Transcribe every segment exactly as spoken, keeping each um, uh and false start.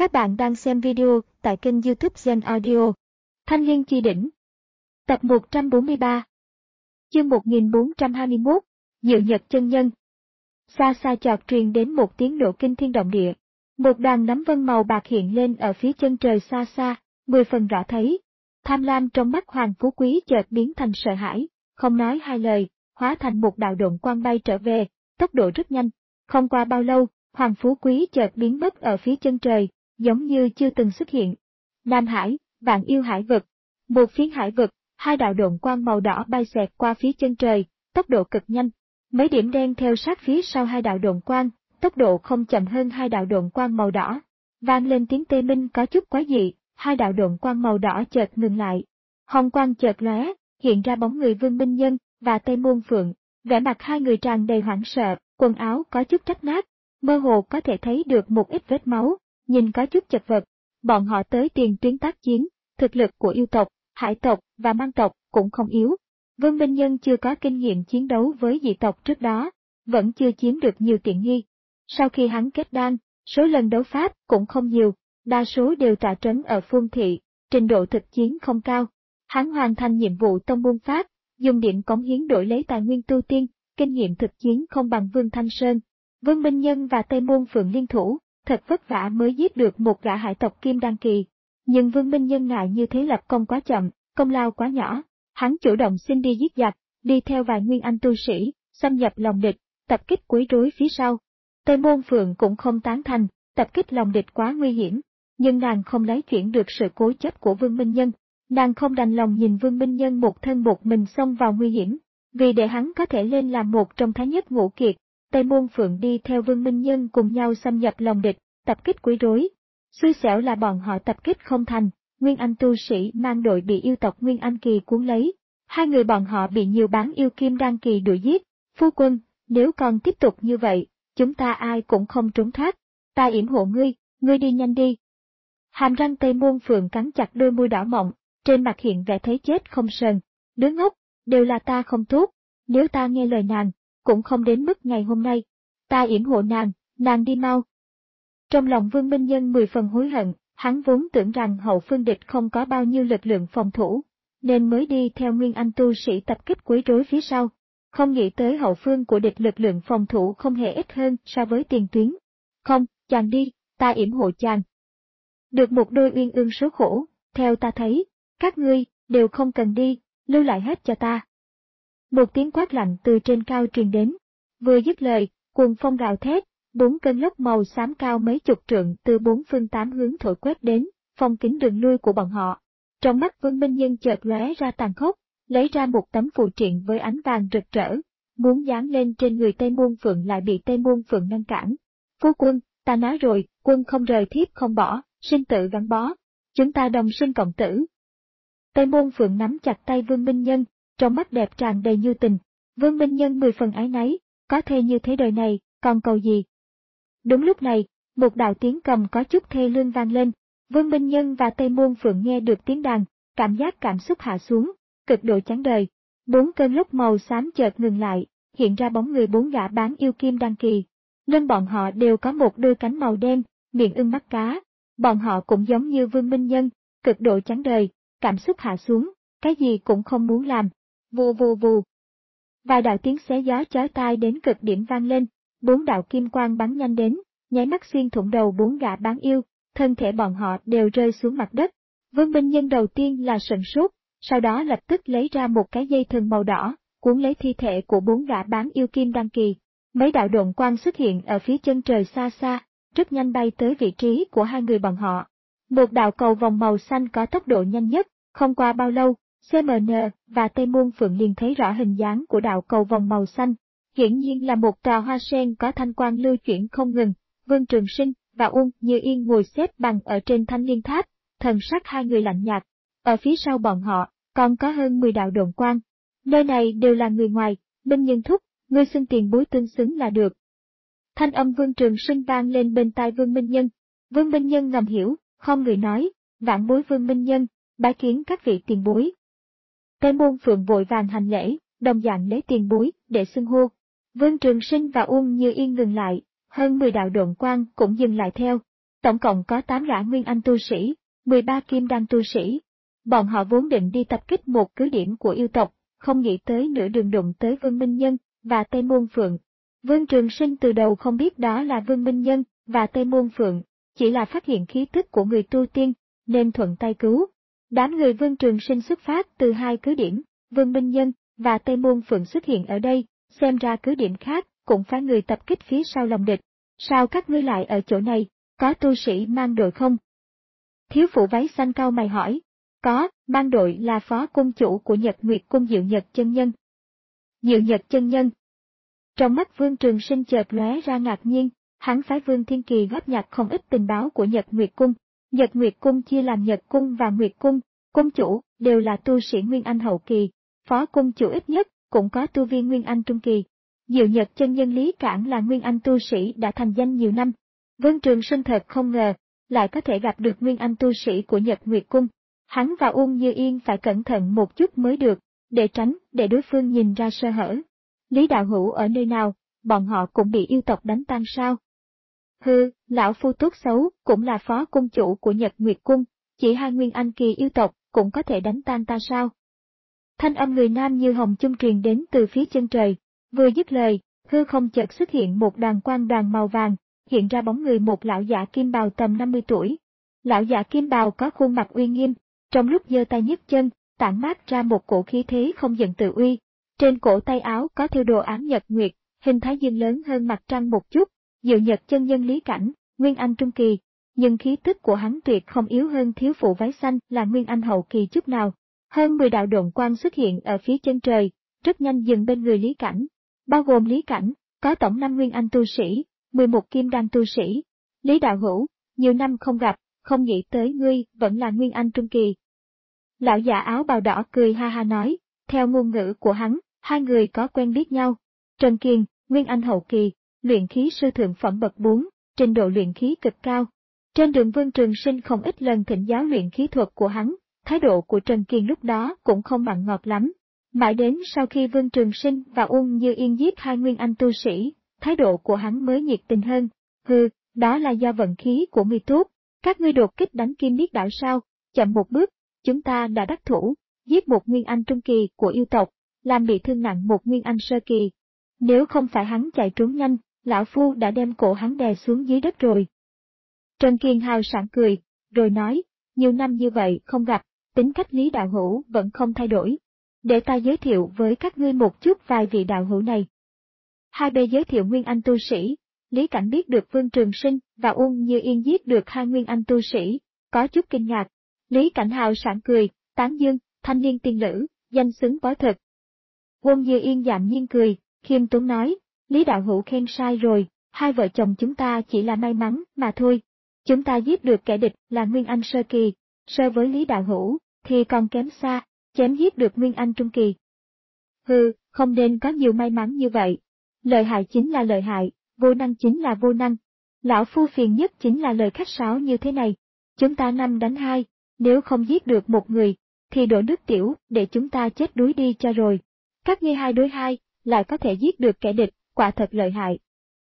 Các bạn đang xem video tại kênh YouTube Gen Audio. Thanh Liên Chi Đỉnh. Tập một trăm bốn mươi ba. Chương một nghìn bốn trăm hai mươi mốt. Diệu Nhật chân nhân. Xa xa chợt truyền đến một tiếng nổ kinh thiên động địa. Một đoàn nấm vân màu bạc hiện lên ở phía chân trời xa xa, mười phần rõ thấy. Tham lam trong mắt Hoàng Phú Quý chợt biến thành sợ hãi, không nói hai lời, hóa thành một đạo độn quang bay trở về, tốc độ rất nhanh. Không qua bao lâu, Hoàng Phú Quý chợt biến mất ở phía chân trời, giống như chưa từng xuất hiện. Nam Hải, Vạn Yêu Hải Vực. Một phiến hải vực, hai đạo độn quang màu đỏ bay xẹt qua phía chân trời, tốc độ cực nhanh. Mấy điểm đen theo sát phía sau hai đạo độn quang, tốc độ không chậm hơn hai đạo độn quang màu đỏ. Vang lên tiếng tê minh có chút quái dị, hai đạo độn quang màu đỏ chợt ngừng lại. Hồng quang chợt lóe, hiện ra bóng người Vương Minh Nhân và Tây Môn Phượng, vẻ mặt hai người tràn đầy hoảng sợ, quần áo có chút rách nát, mơ hồ có thể thấy được một ít vết máu, nhìn có chút chật vật. Bọn họ tới tiền tuyến tác chiến, thực lực của yêu tộc, hải tộc và mang tộc cũng không yếu. Vương Minh Nhân chưa có kinh nghiệm chiến đấu với dị tộc trước đó, vẫn chưa chiếm được nhiều tiện nghi. Sau khi hắn kết đan, số lần đấu pháp cũng không nhiều, đa số đều tọa trấn ở phương thị, trình độ thực chiến không cao. Hắn hoàn thành nhiệm vụ tông môn pháp, dùng điểm cống hiến đổi lấy tài nguyên tu tiên, kinh nghiệm thực chiến không bằng Vương Thanh Sơn. Vương Minh Nhân và Tây Môn Phượng liên thủ, thật vất vả mới giết được một gã hải tộc kim đan kỳ. Nhưng Vương Minh Nhân ngại như thế lập công quá chậm, công lao quá nhỏ, hắn chủ động xin đi giết giặc, đi theo vài nguyên anh tu sĩ, xâm nhập lòng địch, tập kích quấy rối phía sau. Tây Môn Phượng cũng không tán thành, tập kích lòng địch quá nguy hiểm, nhưng nàng không lấy chuyển được sự cố chấp của Vương Minh Nhân. Nàng không đành lòng nhìn Vương Minh Nhân một thân một mình xông vào nguy hiểm, vì để hắn có thể lên làm một trong thái nhất ngũ kiệt. Tây Môn Phượng đi theo Vương Minh Nhân cùng nhau xâm nhập lòng địch, tập kích quấy rối. Xui xẻo là bọn họ tập kích không thành, Nguyên Anh tu sĩ mang đội bị yêu tộc Nguyên Anh kỳ cuốn lấy. Hai người bọn họ bị nhiều bán yêu kim đan kỳ đuổi giết. Phu quân, nếu còn tiếp tục như vậy, chúng ta ai cũng không trốn thoát. Ta yểm hộ ngươi, ngươi đi nhanh đi. Hàm răng Tây Môn Phượng cắn chặt đôi môi đỏ mọng, trên mặt hiện vẻ thấy chết không sờn. Đứa ngốc, đều là ta không tốt, nếu ta nghe lời nàng, cũng không đến mức ngày hôm nay. Ta yểm hộ nàng, nàng đi mau. Trong lòng Vương Minh Nhân mười phần hối hận, hắn vốn tưởng rằng hậu phương địch không có bao nhiêu lực lượng phòng thủ, nên mới đi theo Nguyên Anh tu sĩ tập kích quấy rối phía sau. Không nghĩ tới hậu phương của địch lực lượng phòng thủ không hề ít hơn so với tiền tuyến. Không, chàng đi, ta yểm hộ chàng. Được một đôi uyên ương số khổ, theo ta thấy, các ngươi đều không cần đi, lưu lại hết cho ta. Một tiếng quát lạnh từ trên cao truyền đến. Vừa dứt lời, cuồng phong gào thét, bốn cơn lốc màu xám cao mấy chục trượng từ bốn phương tám hướng thổi quét đến, phong kín đường lui của bọn họ. Trong mắt Vương Minh Nhân chợt lóe ra tàn khốc, lấy ra một tấm phù triện với ánh vàng rực rỡ, muốn dán lên trên người Tây Môn Phượng lại bị Tây Môn Phượng ngăn cản. Phu quân, ta nói rồi, quân không rời thiếp không bỏ, sinh tử gắn bó, chúng ta đồng sinh cộng tử. Tây Môn Phượng nắm chặt tay Vương Minh Nhân, trong mắt đẹp tràn đầy như tình. Vương Minh Nhân mười phần ái náy, có thê như thế đời này, còn cầu gì? Đúng lúc này, một đạo tiếng cầm có chút thê lương vang lên. Vương Minh Nhân và Tây Môn Phượng nghe được tiếng đàn, cảm giác cảm xúc hạ xuống, cực độ chán đời. Bốn cơn lốc màu xám chợt ngừng lại, hiện ra bóng người bốn gã bán yêu kim đan kỳ. Lưng bọn họ đều có một đôi cánh màu đen, miệng ưng mắt cá. Bọn họ cũng giống như Vương Minh Nhân, cực độ chán đời, cảm xúc hạ xuống, cái gì cũng không muốn làm. Vù vù vù. Vài đạo tiếng xé gió chói tai đến cực điểm vang lên, bốn đạo kim quang bắn nhanh đến, nháy mắt xuyên thủng đầu bốn gã bán yêu, thân thể bọn họ đều rơi xuống mặt đất. Vương Minh Nhân đầu tiên là sửng sốt, sau đó lập tức lấy ra một cái dây thừng màu đỏ, cuốn lấy thi thể của bốn gã bán yêu kim đan kỳ. Mấy đạo độn quang xuất hiện ở phía chân trời xa xa, rất nhanh bay tới vị trí của hai người bọn họ. Một đạo cầu vòng màu xanh có tốc độ nhanh nhất, không qua bao lâu, xê em en và Tây Môn Phượng liền thấy rõ hình dáng của đạo cầu vòng màu xanh. Hiển nhiên là một tòa hoa sen có thanh quang lưu chuyển không ngừng. Vương Trường Sinh và Uông Như Yên ngồi xếp bằng ở trên thanh liên tháp, thần sắc hai người lạnh nhạt. Ở phía sau bọn họ, còn có hơn mười đạo độn quang. Nơi này đều là người ngoài, Minh Nhân thúc, ngươi xưng tiền bối tương xứng là được. Thanh âm Vương Trường Sinh vang lên bên tai Vương Minh Nhân. Vương Minh Nhân ngầm hiểu, không người nói, vãn bối Vương Minh Nhân, bái kiến các vị tiền bối. Tây Môn Phượng vội vàng hành lễ, đồng dạng lấy tiền bối để xưng hô. Vương Trường Sinh và Uông Như Yên ngừng lại, hơn mười đạo độn quang cũng dừng lại theo. Tổng cộng có tám gã nguyên anh tu sĩ, mười ba kim đan tu sĩ. Bọn họ vốn định đi tập kích một cứ điểm của yêu tộc, không nghĩ tới nửa đường đụng tới Vương Minh Nhân và Tây Môn Phượng. Vương Trường Sinh từ đầu không biết đó là Vương Minh Nhân và Tây Môn Phượng, chỉ là phát hiện khí tức của người tu tiên, nên thuận tay cứu. Đám người Vương Trường Sinh xuất phát từ hai cứ điểm, Vương Minh Nhân và Tây Môn Phượng xuất hiện ở đây, xem ra cứ điểm khác cũng phái người tập kích phía sau lòng địch. Sao các ngươi lại ở chỗ này, có tu sĩ mang đội không? Thiếu phụ váy xanh cau mày hỏi. Có, mang đội là phó cung chủ của Nhật Nguyệt Cung Diệu Nhật chân nhân. Diệu Nhật chân nhân. Trong mắt Vương Trường Sinh chợt lóe ra ngạc nhiên, hắn phái Vương Thiên Kỳ góp nhặt không ít tình báo của Nhật Nguyệt Cung. Nhật Nguyệt Cung chia làm Nhật Cung và Nguyệt Cung, cung chủ đều là tu sĩ Nguyên Anh hậu kỳ, phó cung chủ ít nhất cũng có tu vi Nguyên Anh trung kỳ. Diệu Nhật chân nhân Lý Cảng là Nguyên Anh tu sĩ đã thành danh nhiều năm. Vương Trường Sinh thật không ngờ, lại có thể gặp được Nguyên Anh tu sĩ của Nhật Nguyệt Cung. Hắn và Uông Như Yên phải cẩn thận một chút mới được, để tránh, để đối phương nhìn ra sơ hở. Lý đạo hữu ở nơi nào, bọn họ cũng bị yêu tộc đánh tan sao? Hừ, lão phu tốt xấu, cũng là phó cung chủ của Nhật Nguyệt Cung, chỉ hai Nguyên Anh kỳ yêu tộc cũng có thể đánh tan ta sao? Thanh âm người nam như hồng chung truyền đến từ phía chân trời, vừa dứt lời, hư không chợt xuất hiện một đoàn quang đoàn màu vàng, hiện ra bóng người một lão giả kim bào tầm năm mươi tuổi. Lão giả kim bào có khuôn mặt uy nghiêm, trong lúc giơ tay nhấc chân, tản mát ra một cổ khí thế không giận tự uy. Trên cổ tay áo có thêu đồ án nhật nguyệt, hình thái dương lớn hơn mặt trăng một chút. Diệu Nhật chân nhân Lý Cảnh, Nguyên Anh trung kỳ, nhưng khí tức của hắn tuyệt không yếu hơn thiếu phụ váy xanh là Nguyên Anh hậu kỳ chút nào. Hơn mười đạo độn quang xuất hiện ở phía chân trời, rất nhanh dừng bên người Lý Cảnh. Bao gồm Lý Cảnh, có tổng năm Nguyên Anh tu sĩ, mười một kim đan tu sĩ. Lý đạo hữu, nhiều năm không gặp, không nghĩ tới ngươi vẫn là Nguyên Anh trung kỳ. Lão già áo bào đỏ cười ha ha nói, theo ngôn ngữ của hắn, hai người có quen biết nhau. Trần Kiền, Nguyên Anh hậu kỳ, luyện khí sư thượng phẩm bậc bốn, trình độ luyện khí cực cao. Trên đường Vương Trường Sinh không ít lần thỉnh giáo luyện khí thuật của hắn, thái độ của Trần Kiền lúc đó cũng không mặn ngọt lắm. Mãi đến sau khi Vương Trường Sinh và Uông Như Yên giết hai Nguyên Anh tu sĩ, thái độ của hắn mới nhiệt tình hơn. Hừ, đó là do vận khí của ngươi tốt, các ngươi đột kích đánh Kim Niết Đảo sao, chậm một bước, chúng ta đã đắc thủ, giết một Nguyên Anh trung kỳ của yêu tộc, làm bị thương nặng một Nguyên Anh sơ kỳ. Nếu không phải hắn chạy trốn nhanh, lão phu đã đem cổ hắn đè xuống dưới đất rồi. Trần Kiền hào sảng cười, rồi nói, nhiều năm như vậy không gặp, tính cách Lý đạo hữu vẫn không thay đổi. Để ta giới thiệu với các ngươi một chút vài vị đạo hữu này. Hai bên giới thiệu Nguyên Anh tu sĩ, Lý Cảnh biết được Vương Trường Sinh và Uông Như Yên giết được hai Nguyên Anh tu sĩ, có chút kinh ngạc. Lý Cảnh hào sảng cười, tán dương, thanh niên tiên lữ, danh xứng bó thực. Uông Như Yên đạm nhiên cười, khiêm tốn nói, Lý đạo hữu khen sai rồi, hai vợ chồng chúng ta chỉ là may mắn mà thôi. Chúng ta giết được kẻ địch là Nguyên Anh sơ kỳ, so với Lý đạo hữu thì còn kém xa, chém giết được Nguyên Anh trung kỳ. Hừ, không nên có nhiều may mắn như vậy. Lợi hại chính là lợi hại, vô năng chính là vô năng. Lão phu phiền nhất chính là lời khách sáo như thế này. Chúng ta năm đánh hai, nếu không giết được một người, thì đổ nước tiểu để chúng ta chết đuối đi cho rồi. Các ngươi hai đối hai, lại có thể giết được kẻ địch, quả thật lợi hại.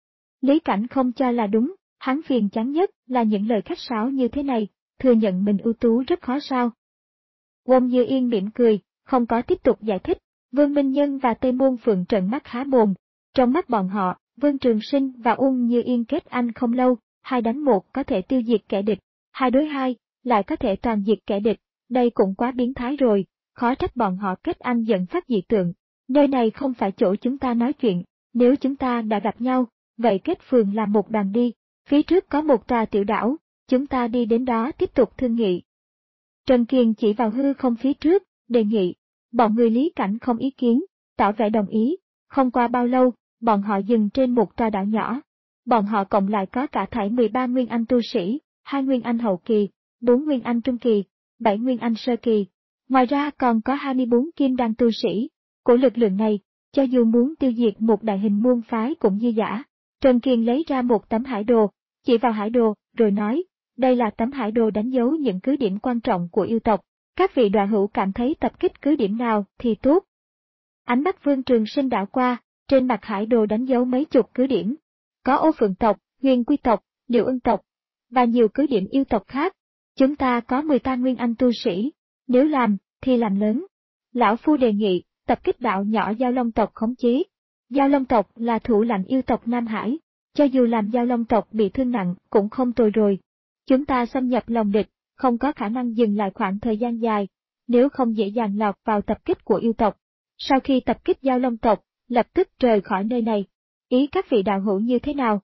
Lý Cảnh không cho là đúng, hắn phiền chán nhất là những lời khách sáo như thế này, thừa nhận mình ưu tú rất khó sao. Uông Như Yên mỉm cười, không có tiếp tục giải thích, Vương Minh Nhân và Tây Môn Phượng trợn mắt há mồm. Trong mắt bọn họ, Vương Trường Sinh và Uông Như Yên kết anh không lâu, hai đánh một có thể tiêu diệt kẻ địch, hai đối hai, lại có thể toàn diệt kẻ địch, đây cũng quá biến thái rồi, khó trách bọn họ kết anh dẫn phát dị tượng. Nơi này không phải chỗ chúng ta nói chuyện, nếu chúng ta đã gặp nhau, vậy kết phường làm một đoàn đi, phía trước có một tòa tiểu đảo, chúng ta đi đến đó tiếp tục thương nghị. Trần Kiền chỉ vào hư không phía trước, đề nghị, bọn người Lý Cảnh không ý kiến, tỏ vẻ đồng ý, không qua bao lâu, bọn họ dừng trên một tòa đảo nhỏ. Bọn họ cộng lại có cả thảy mười ba Nguyên Anh tu sĩ, hai Nguyên Anh hậu kỳ, bốn Nguyên Anh trung kỳ, bảy Nguyên Anh sơ kỳ. Ngoài ra còn có hai mươi bốn Kim Đan tu sĩ. Của lực lượng này, cho dù muốn tiêu diệt một đại hình môn phái cũng dư dả. Trần Kiền lấy ra một tấm hải đồ, chỉ vào hải đồ, rồi nói, đây là tấm hải đồ đánh dấu những cứ điểm quan trọng của yêu tộc. Các vị đạo hữu cảm thấy tập kích cứ điểm nào thì tốt. Ánh mắt Vương Trường Sinh đảo qua, trên mặt hải đồ đánh dấu mấy chục cứ điểm. Có Ô Phượng tộc, Huyền Quy tộc, Liệu Ưng tộc. và nhiều cứ điểm yêu tộc khác. Chúng ta có mười ta nguyên anh tu sĩ, nếu làm, thì làm lớn. Lão Phu đề nghị, tập kích đạo nhỏ Giao Long tộc khống chế. Giao Long tộc là thủ lãnh yêu tộc Nam Hải, cho dù làm Giao Long tộc bị thương nặng cũng không tồi rồi. Chúng ta xâm nhập lòng địch, không có khả năng dừng lại khoảng thời gian dài, nếu không dễ dàng lọt vào tập kích của yêu tộc. Sau khi tập kích Giao Long tộc, lập tức rời khỏi nơi này. Ý các vị đạo hữu như thế nào?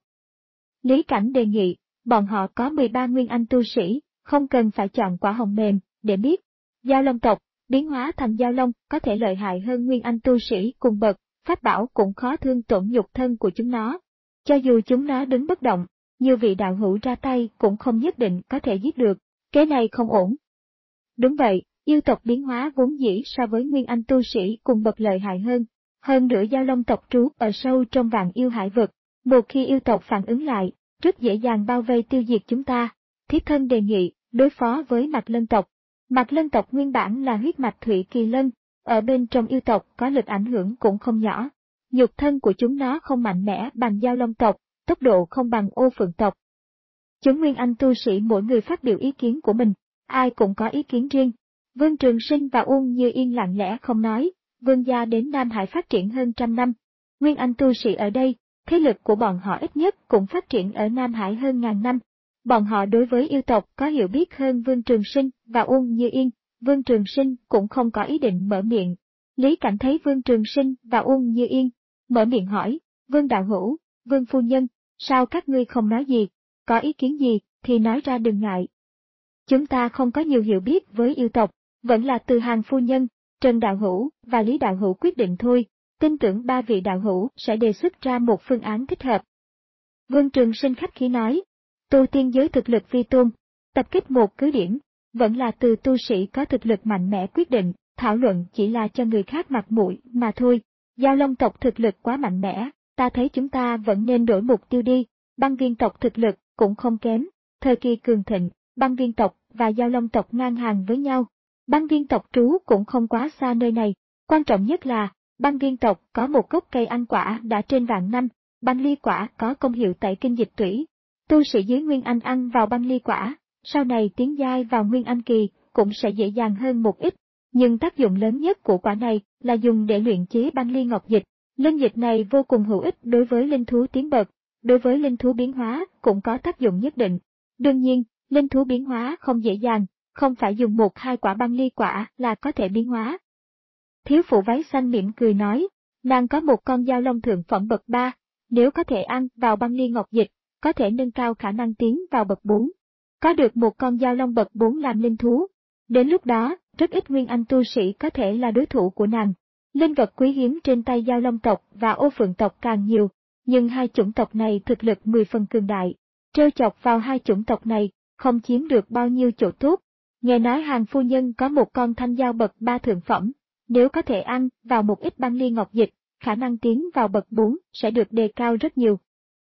Lý Cảnh đề nghị, bọn họ có mười ba nguyên anh tu sĩ, không cần phải chọn quả hồng mềm, để biết. Giao Long tộc, biến hóa thành Giao Long có thể lợi hại hơn nguyên anh tu sĩ cùng bậc, pháp bảo cũng khó thương tổn nhục thân của chúng nó. Cho dù chúng nó đứng bất động, nhiều vị đạo hữu ra tay cũng không nhất định có thể giết được, cái này không ổn. Đúng vậy, yêu tộc biến hóa vốn dĩ so với nguyên anh tu sĩ cùng bậc lợi hại hơn. Hơn nữa Giao Long tộc trú ở sâu trong vạn yêu hải vực, một khi yêu tộc phản ứng lại, rất dễ dàng bao vây tiêu diệt chúng ta. Thiếp thân đề nghị, đối phó với Mạc Lân tộc. Mạc Lân tộc nguyên bản là huyết mạch Thủy Kỳ Lân, ở bên trong yêu tộc có lực ảnh hưởng cũng không nhỏ. Nhục thân của chúng nó không mạnh mẽ bằng Giao Long tộc, tốc độ không bằng Ô Phượng tộc. Chúng nguyên anh tu sĩ mỗi người phát biểu ý kiến của mình, ai cũng có ý kiến riêng. Vương Trường Sinh và Uông Như Yên lặng lẽ không nói. Vương gia đến Nam Hải phát triển hơn trăm năm. Nguyên anh tu sĩ ở đây, thế lực của bọn họ ít nhất cũng phát triển ở Nam Hải hơn ngàn năm. Bọn họ đối với yêu tộc có hiểu biết hơn Vương Trường Sinh và Uông Như Yên, Vương Trường Sinh cũng không có ý định mở miệng. Lý Cảnh thấy Vương Trường Sinh và Uông Như Yên, mở miệng hỏi, Vương đạo hữu, Vương phu nhân, sao các ngươi không nói gì, có ý kiến gì thì nói ra đừng ngại. Chúng ta không có nhiều hiểu biết với yêu tộc, vẫn là từ Hàng phu nhân, Trần đạo hữu và Lý đạo hữu quyết định thôi, tin tưởng ba vị đạo hữu sẽ đề xuất ra một phương án thích hợp. Vương Trường Sinh khách khí nói, tu tiên giới thực lực vi tôn, tập kích một cứ điểm, vẫn là từ tu sĩ có thực lực mạnh mẽ quyết định, thảo luận chỉ là cho người khác mặt mũi mà thôi. Giao Long tộc thực lực quá mạnh mẽ, ta thấy chúng ta vẫn nên đổi mục tiêu đi. Băng Viên tộc thực lực cũng không kém, thời kỳ cường thịnh, Băng Viên tộc và Giao Long tộc ngang hàng với nhau. Băng Viên tộc trú cũng không quá xa nơi này, quan trọng nhất là, Băng Viên tộc có một gốc cây ăn quả đã trên vạn năm, băng ly quả có công hiệu tẩy kinh dịch tủy. Tu sĩ dưới Nguyên Anh ăn vào băng ly quả, sau này tiến giai vào Nguyên Anh kỳ, cũng sẽ dễ dàng hơn một ít, nhưng tác dụng lớn nhất của quả này là dùng để luyện chế băng ly ngọc dịch. Linh dịch này vô cùng hữu ích đối với linh thú tiến bậc, đối với linh thú biến hóa cũng có tác dụng nhất định. Đương nhiên, linh thú biến hóa không dễ dàng, không phải dùng một hai quả băng ly quả là có thể biến hóa. Thiếu phụ váy xanh mỉm cười nói, nàng có một con Giao Long thượng phẩm bậc ba, nếu có thể ăn vào băng ly ngọc dịch, có thể nâng cao khả năng tiến vào bậc bốn. Có được một con Giao Long bậc bốn làm linh thú, đến lúc đó, rất ít nguyên anh tu sĩ có thể là đối thủ của nàng. Linh vật quý hiếm trên tay Giao Long tộc và Ô Phượng tộc càng nhiều, nhưng hai chủng tộc này thực lực mười phần cường đại. Trêu chọc vào hai chủng tộc này, không chiếm được bao nhiêu chỗ tốt. Nghe nói Hàng phu nhân có một con thanh giao bậc ba thượng phẩm, nếu có thể ăn vào một ít băng ly ngọc dịch, khả năng tiến vào bậc bốn sẽ được đề cao rất nhiều.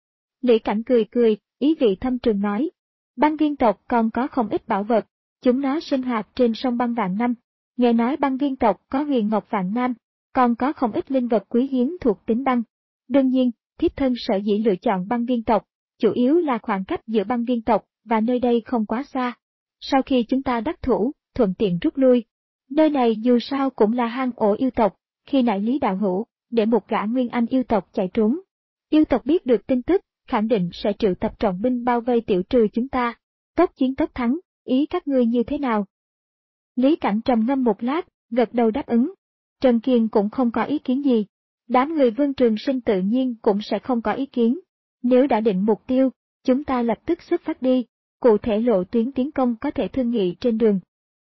Lý Cảnh cười cười, ý vị thâm trường nói, Băng Viên tộc còn có không ít bảo vật, chúng nó sinh hoạt trên sông băng vạn năm. Nghe nói Băng Viên tộc có huyền ngọc vạn nam, còn có không ít linh vật quý hiếm thuộc tính băng. Đương nhiên, thiếp thân sở dĩ lựa chọn Băng Viên tộc, chủ yếu là khoảng cách giữa Băng Viên tộc và nơi đây không quá xa. Sau khi chúng ta đắc thủ, thuận tiện rút lui. Nơi này dù sao cũng là hang ổ yêu tộc, khi nãy Lý đạo hữu, để một gã nguyên anh yêu tộc chạy trốn. Yêu tộc biết được tin tức, khẳng định sẽ triệu tập trọng binh bao vây tiểu trừ chúng ta. Tốc chiến tốc thắng, ý các ngươi như thế nào? Lý Cảnh trầm ngâm một lát, gật đầu đáp ứng. Trần Kiên cũng không có ý kiến gì. Đám người Vương Trường Sinh tự nhiên cũng sẽ không có ý kiến. Nếu đã định mục tiêu, chúng ta lập tức xuất phát đi, cụ thể lộ tuyến tiến công có thể thương nghị trên đường.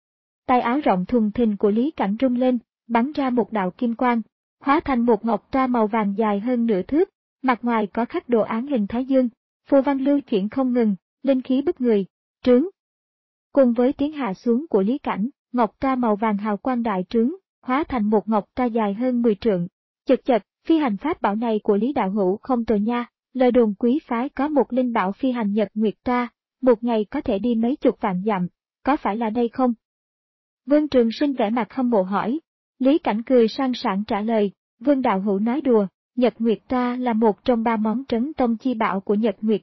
Tay áo rộng thùng thình của Lý Cảnh rung lên, bắn ra một đạo kim quang, hóa thành một ngọc tra màu vàng dài hơn nửa thước, mặt ngoài có khắc đồ án hình thái dương, phù văn lưu chuyển không ngừng, linh khí bức người, trướng. Cùng với tiếng hạ xuống của Lý Cảnh, ngọc tra màu vàng hào quang đại trướng, hóa thành một ngọc tra dài hơn mười trượng. Chật chật, phi hành pháp bảo này của Lý đạo hữu không tồi nha, lời đồn quý phái có một linh bảo phi hành nhật nguyệt tra, một ngày có thể đi mấy chục vạn dặm, có phải là đây không? Vương Trường Sinh vẻ mặt hâm mộ hỏi. Lý Cảnh cười sang sảng trả lời, Vương đạo hữu nói đùa, Nhật Nguyệt Tra là một trong ba món trấn tông chi bảo của Nhật Nguyệt Cung,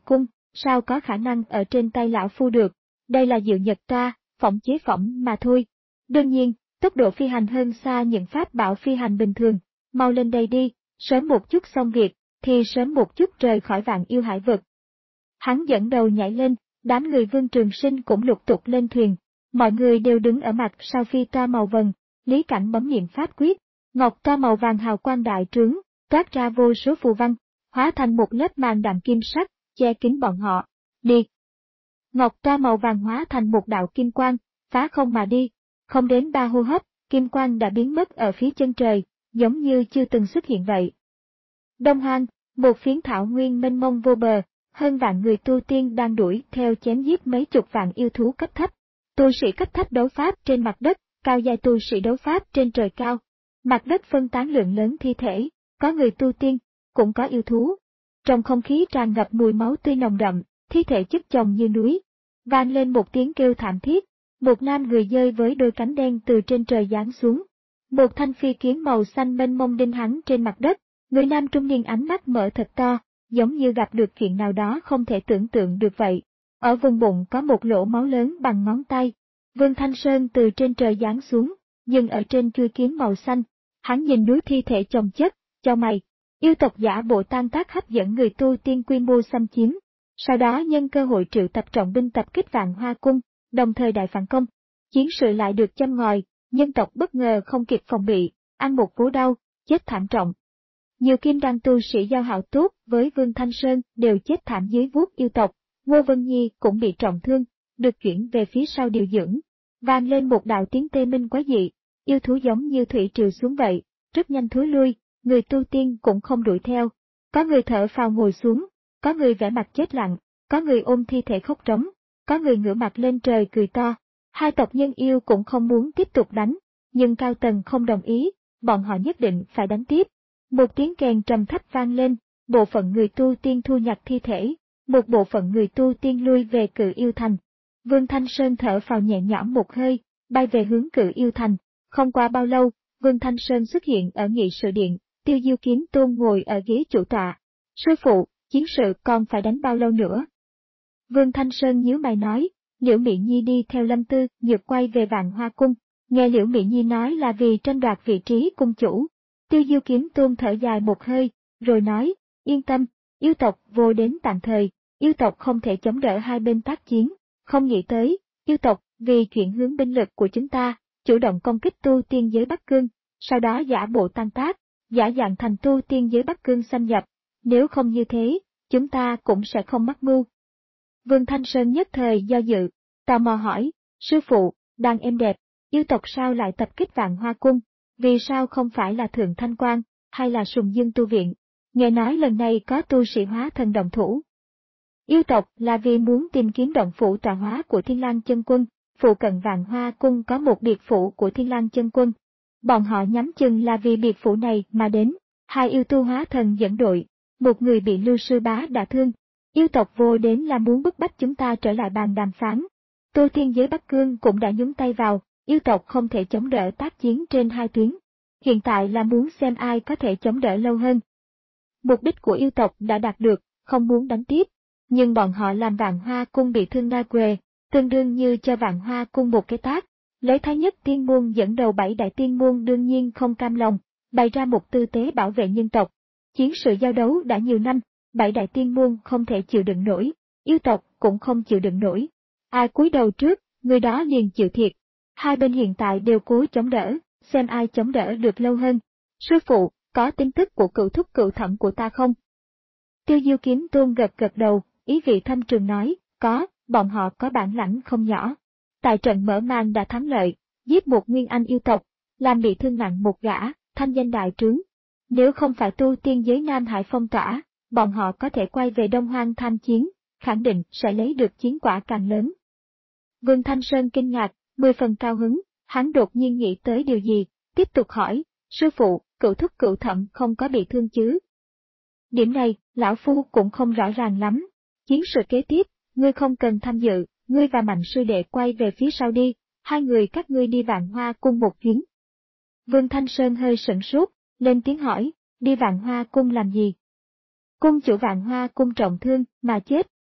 sao có khả năng ở trên tay lão phu được, đây là Diệu Nhật Tra, phỏng chế phẩm mà thôi. Đương nhiên, tốc độ phi hành hơn xa những pháp bảo phi hành bình thường, mau lên đây đi, sớm một chút xong việc, thì sớm một chút rời khỏi Vạn Yêu Hải vực. Hắn dẫn đầu nhảy lên, đám người Vương Trường Sinh cũng lục tục lên thuyền, mọi người đều đứng ở mặt sau phi toa màu vàng, Lý Cảnh bấm niệm pháp quyết, ngọc toa màu vàng hào quang đại trướng, toát ra vô số phù văn, hóa thành một lớp màn đạm kim sắc, che kín bọn họ. Đi! Ngọc toa màu vàng hóa thành một đạo kim quang, phá không mà đi, không đến ba hô hấp, kim quang đã biến mất ở phía chân trời, giống như chưa từng xuất hiện vậy. Đông Hoang, một phiến thảo nguyên mênh mông vô bờ, hơn vạn người tu tiên đang đuổi theo chém giết mấy chục vạn yêu thú cấp thấp. Tu sĩ cấp thấp đấu pháp trên mặt đất, cao giai tu sĩ đấu pháp trên trời cao. Mặt đất phân tán lượng lớn thi thể, có người tu tiên, cũng có yêu thú. Trong không khí tràn ngập mùi máu tươi nồng đậm, thi thể chất chồng như núi. Vang lên một tiếng kêu thảm thiết, một nam người dơi với đôi cánh đen từ trên trời giáng xuống. Một thanh phi kiếm màu xanh mênh mông đinh hắn trên mặt đất, người nam trung niên ánh mắt mở thật to, giống như gặp được chuyện nào đó không thể tưởng tượng được vậy. Ở vùng bụng có một lỗ máu lớn bằng ngón tay. Vương Thanh Sơn từ trên trời giáng xuống, dừng ở trên chuôi kiếm màu xanh. Hắn nhìn núi thi thể chồng chất, chau mày. Yêu tộc giả bộ tan tác hấp dẫn người tu tiên quy mô xâm chiếm. Sau đó nhân cơ hội triệu tập trọng binh tập kích Vạn Hoa Cung, đồng thời đại phản công. Chiến sự lại được châm ngòi, nhân tộc bất ngờ không kịp phòng bị, ăn một cú đau, chết thảm trọng. Nhiều kim đan tu sĩ giao hảo tốt với Vương Thanh Sơn đều chết thảm dưới vuốt yêu tộc, Ngô Vân Nhi cũng bị trọng thương, được chuyển về phía sau điều dưỡng. Vang lên một đạo tiếng tê minh quái dị, yêu thú giống như thủy triều xuống vậy, rất nhanh thối lui, người tu tiên cũng không đuổi theo. Có người thở phào ngồi xuống, có người vẻ mặt chết lặng, có người ôm thi thể khóc trống, có người ngửa mặt lên trời cười to. Hai tộc nhân yêu cũng không muốn tiếp tục đánh, nhưng cao tầng không đồng ý, bọn họ nhất định phải đánh tiếp. Một tiếng kèn trầm thấp vang lên, bộ phận người tu tiên thu nhặt thi thể, một bộ phận người tu tiên lui về Cự Yêu Thành. Vương Thanh Sơn thở phào nhẹ nhõm một hơi, bay về hướng Cự Yêu Thành. Không qua bao lâu, Vương Thanh Sơn xuất hiện ở nghị sự điện, Tiêu Diêu Kiếm Tôn ngồi ở ghế chủ tọa. Sư phụ, chiến sự còn phải đánh bao lâu nữa? Vương Thanh Sơn nhíu mày nói, Liễu Mị Nhi đi theo Lâm Tư Nhược quay về Vạn Hoa Cung, nghe Liễu Mị Nhi nói là vì tranh đoạt vị trí cung chủ. Tiêu Diêu Kiếm Tôn thở dài một hơi, rồi nói, yên tâm, yêu tộc vô đến tạm thời, yêu tộc không thể chống đỡ hai bên tác chiến, không nghĩ tới, yêu tộc vì chuyển hướng binh lực của chúng ta, chủ động công kích tu tiên giới Bắc Cương, sau đó giả bộ tan tác, giả dạng thành tu tiên giới Bắc Cương xâm nhập, nếu không như thế, chúng ta cũng sẽ không mắc mưu. Vương Thanh Sơn nhất thời do dự, tò mò hỏi, sư phụ, đàn em đẹp, yêu tộc sao lại tập kích Vạn Hoa Cung, vì sao không phải là Thượng Thanh Quan, hay là Sùng Dương Tu Viện, nghe nói lần này có tu sĩ hóa thần động thủ. Yêu tộc là vì muốn tìm kiếm động phủ tọa hóa của Thiên Lang Chân Quân, phụ cận Vạn Hoa Cung có một biệt phủ của Thiên Lang Chân Quân. Bọn họ nhắm chừng là vì biệt phủ này mà đến, hai yêu tu hóa thần dẫn đội, một người bị Lưu Sư Bá đả thương. Yêu tộc vô đến là muốn bức bách chúng ta trở lại bàn đàm phán. Tu tiên giới Bắc Cương cũng đã nhúng tay vào, yêu tộc không thể chống đỡ tác chiến trên hai tuyến. Hiện tại là muốn xem ai có thể chống đỡ lâu hơn. Mục đích của yêu tộc đã đạt được, không muốn đánh tiếp. Nhưng bọn họ làm Vạn Hoa Cung bị thương na quề, tương đương như cho Vạn Hoa Cung một cái tát. Lấy Thái Nhất Tiên Môn dẫn đầu bảy đại tiên môn đương nhiên không cam lòng, bày ra một tư thế bảo vệ nhân tộc. Chiến sự giao đấu đã nhiều năm, bảy đại tiên môn không thể chịu đựng nổi, yêu tộc cũng không chịu đựng nổi. Ai cúi đầu trước, người đó liền chịu thiệt. Hai bên hiện tại đều cố chống đỡ, xem ai chống đỡ được lâu hơn. Sư phụ, có tin tức của cựu thúc cựu thẩm của ta không? Tiêu Diêu Kiếm Tôn gật gật đầu, ý vị thâm trường nói, có, bọn họ có bản lãnh không nhỏ. Tại trận mở màn đã thắng lợi, giết một nguyên anh yêu tộc, làm bị thương nặng một gã, thanh danh đại trướng. Nếu không phải tu tiên giới Nam Hải phong tỏa, bọn họ có thể quay về Đông Hoang tham chiến, khẳng định sẽ lấy được chiến quả càng lớn. Vương Thanh Sơn kinh ngạc, mười phần cao hứng, hắn đột nhiên nghĩ tới điều gì, tiếp tục hỏi, sư phụ, cựu thúc cựu thẩm không có bị thương chứ? Điểm này, lão phu cũng không rõ ràng lắm. Chiến sự kế tiếp, ngươi không cần tham dự, ngươi và Mạnh sư đệ quay về phía sau đi, hai người các ngươi đi Vạn Hoa Cung một chuyến. Vương Thanh Sơn hơi sửng sốt, lên tiếng hỏi, đi Vạn Hoa Cung làm gì? Cung chủ Vạn Hoa Cung trọng thương mà chết,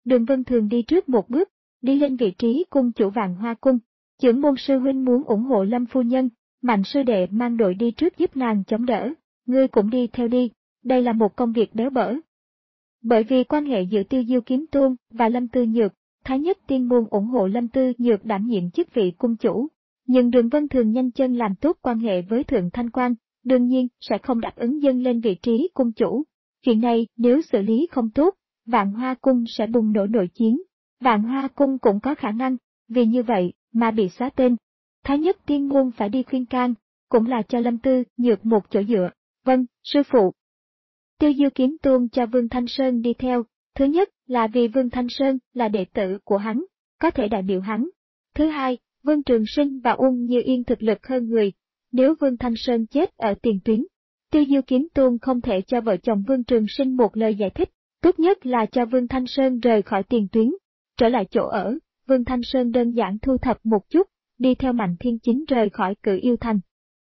Đường Vân Thường đi trước một bước, đi lên vị trí cung chủ Vạn Hoa Cung. Chưởng môn sư huynh muốn ủng hộ Lâm phu nhân, Mạnh sư đệ mang đội đi trước giúp nàng chống đỡ, ngươi cũng đi theo đi, đây là một công việc béo bở. Bởi vì quan hệ giữa Tiêu Diêu Kiếm Tôn và Lâm Tư Nhược, Thái Nhất Tiên môn ủng hộ Lâm Tư Nhược đảm nhiệm chức vị cung chủ, nhưng Đường Vân Thường nhanh chân làm tốt quan hệ với Thượng Thanh Quan, đương nhiên sẽ không đáp ứng dâng lên vị trí cung chủ. Chuyện này nếu xử lý không tốt, Vạn Hoa Cung sẽ bùng nổ nội chiến. Vạn Hoa Cung cũng có khả năng, vì như vậy mà bị xóa tên. Thái Nhất Tiên môn phải đi khuyên can, cũng là cho Lâm Tư Nhược một chỗ dựa. Vâng, sư phụ. Tiêu Diêu Kiếm Tôn cho Vương Thanh Sơn đi theo, thứ nhất là vì Vương Thanh Sơn là đệ tử của hắn, có thể đại biểu hắn. Thứ hai, Vương Trường Sinh và Uông Như Yên thực lực hơn người, nếu Vương Thanh Sơn chết ở tiền tuyến, Tiêu Diêu Kiếm Tôn không thể cho vợ chồng Vương Trường Sinh một lời giải thích, tốt nhất là cho Vương Thanh Sơn rời khỏi tiền tuyến, trở lại chỗ ở. Vương Thanh Sơn đơn giản thu thập một chút, đi theo Mạnh Thiên Chính rời khỏi Cự Yêu Thành.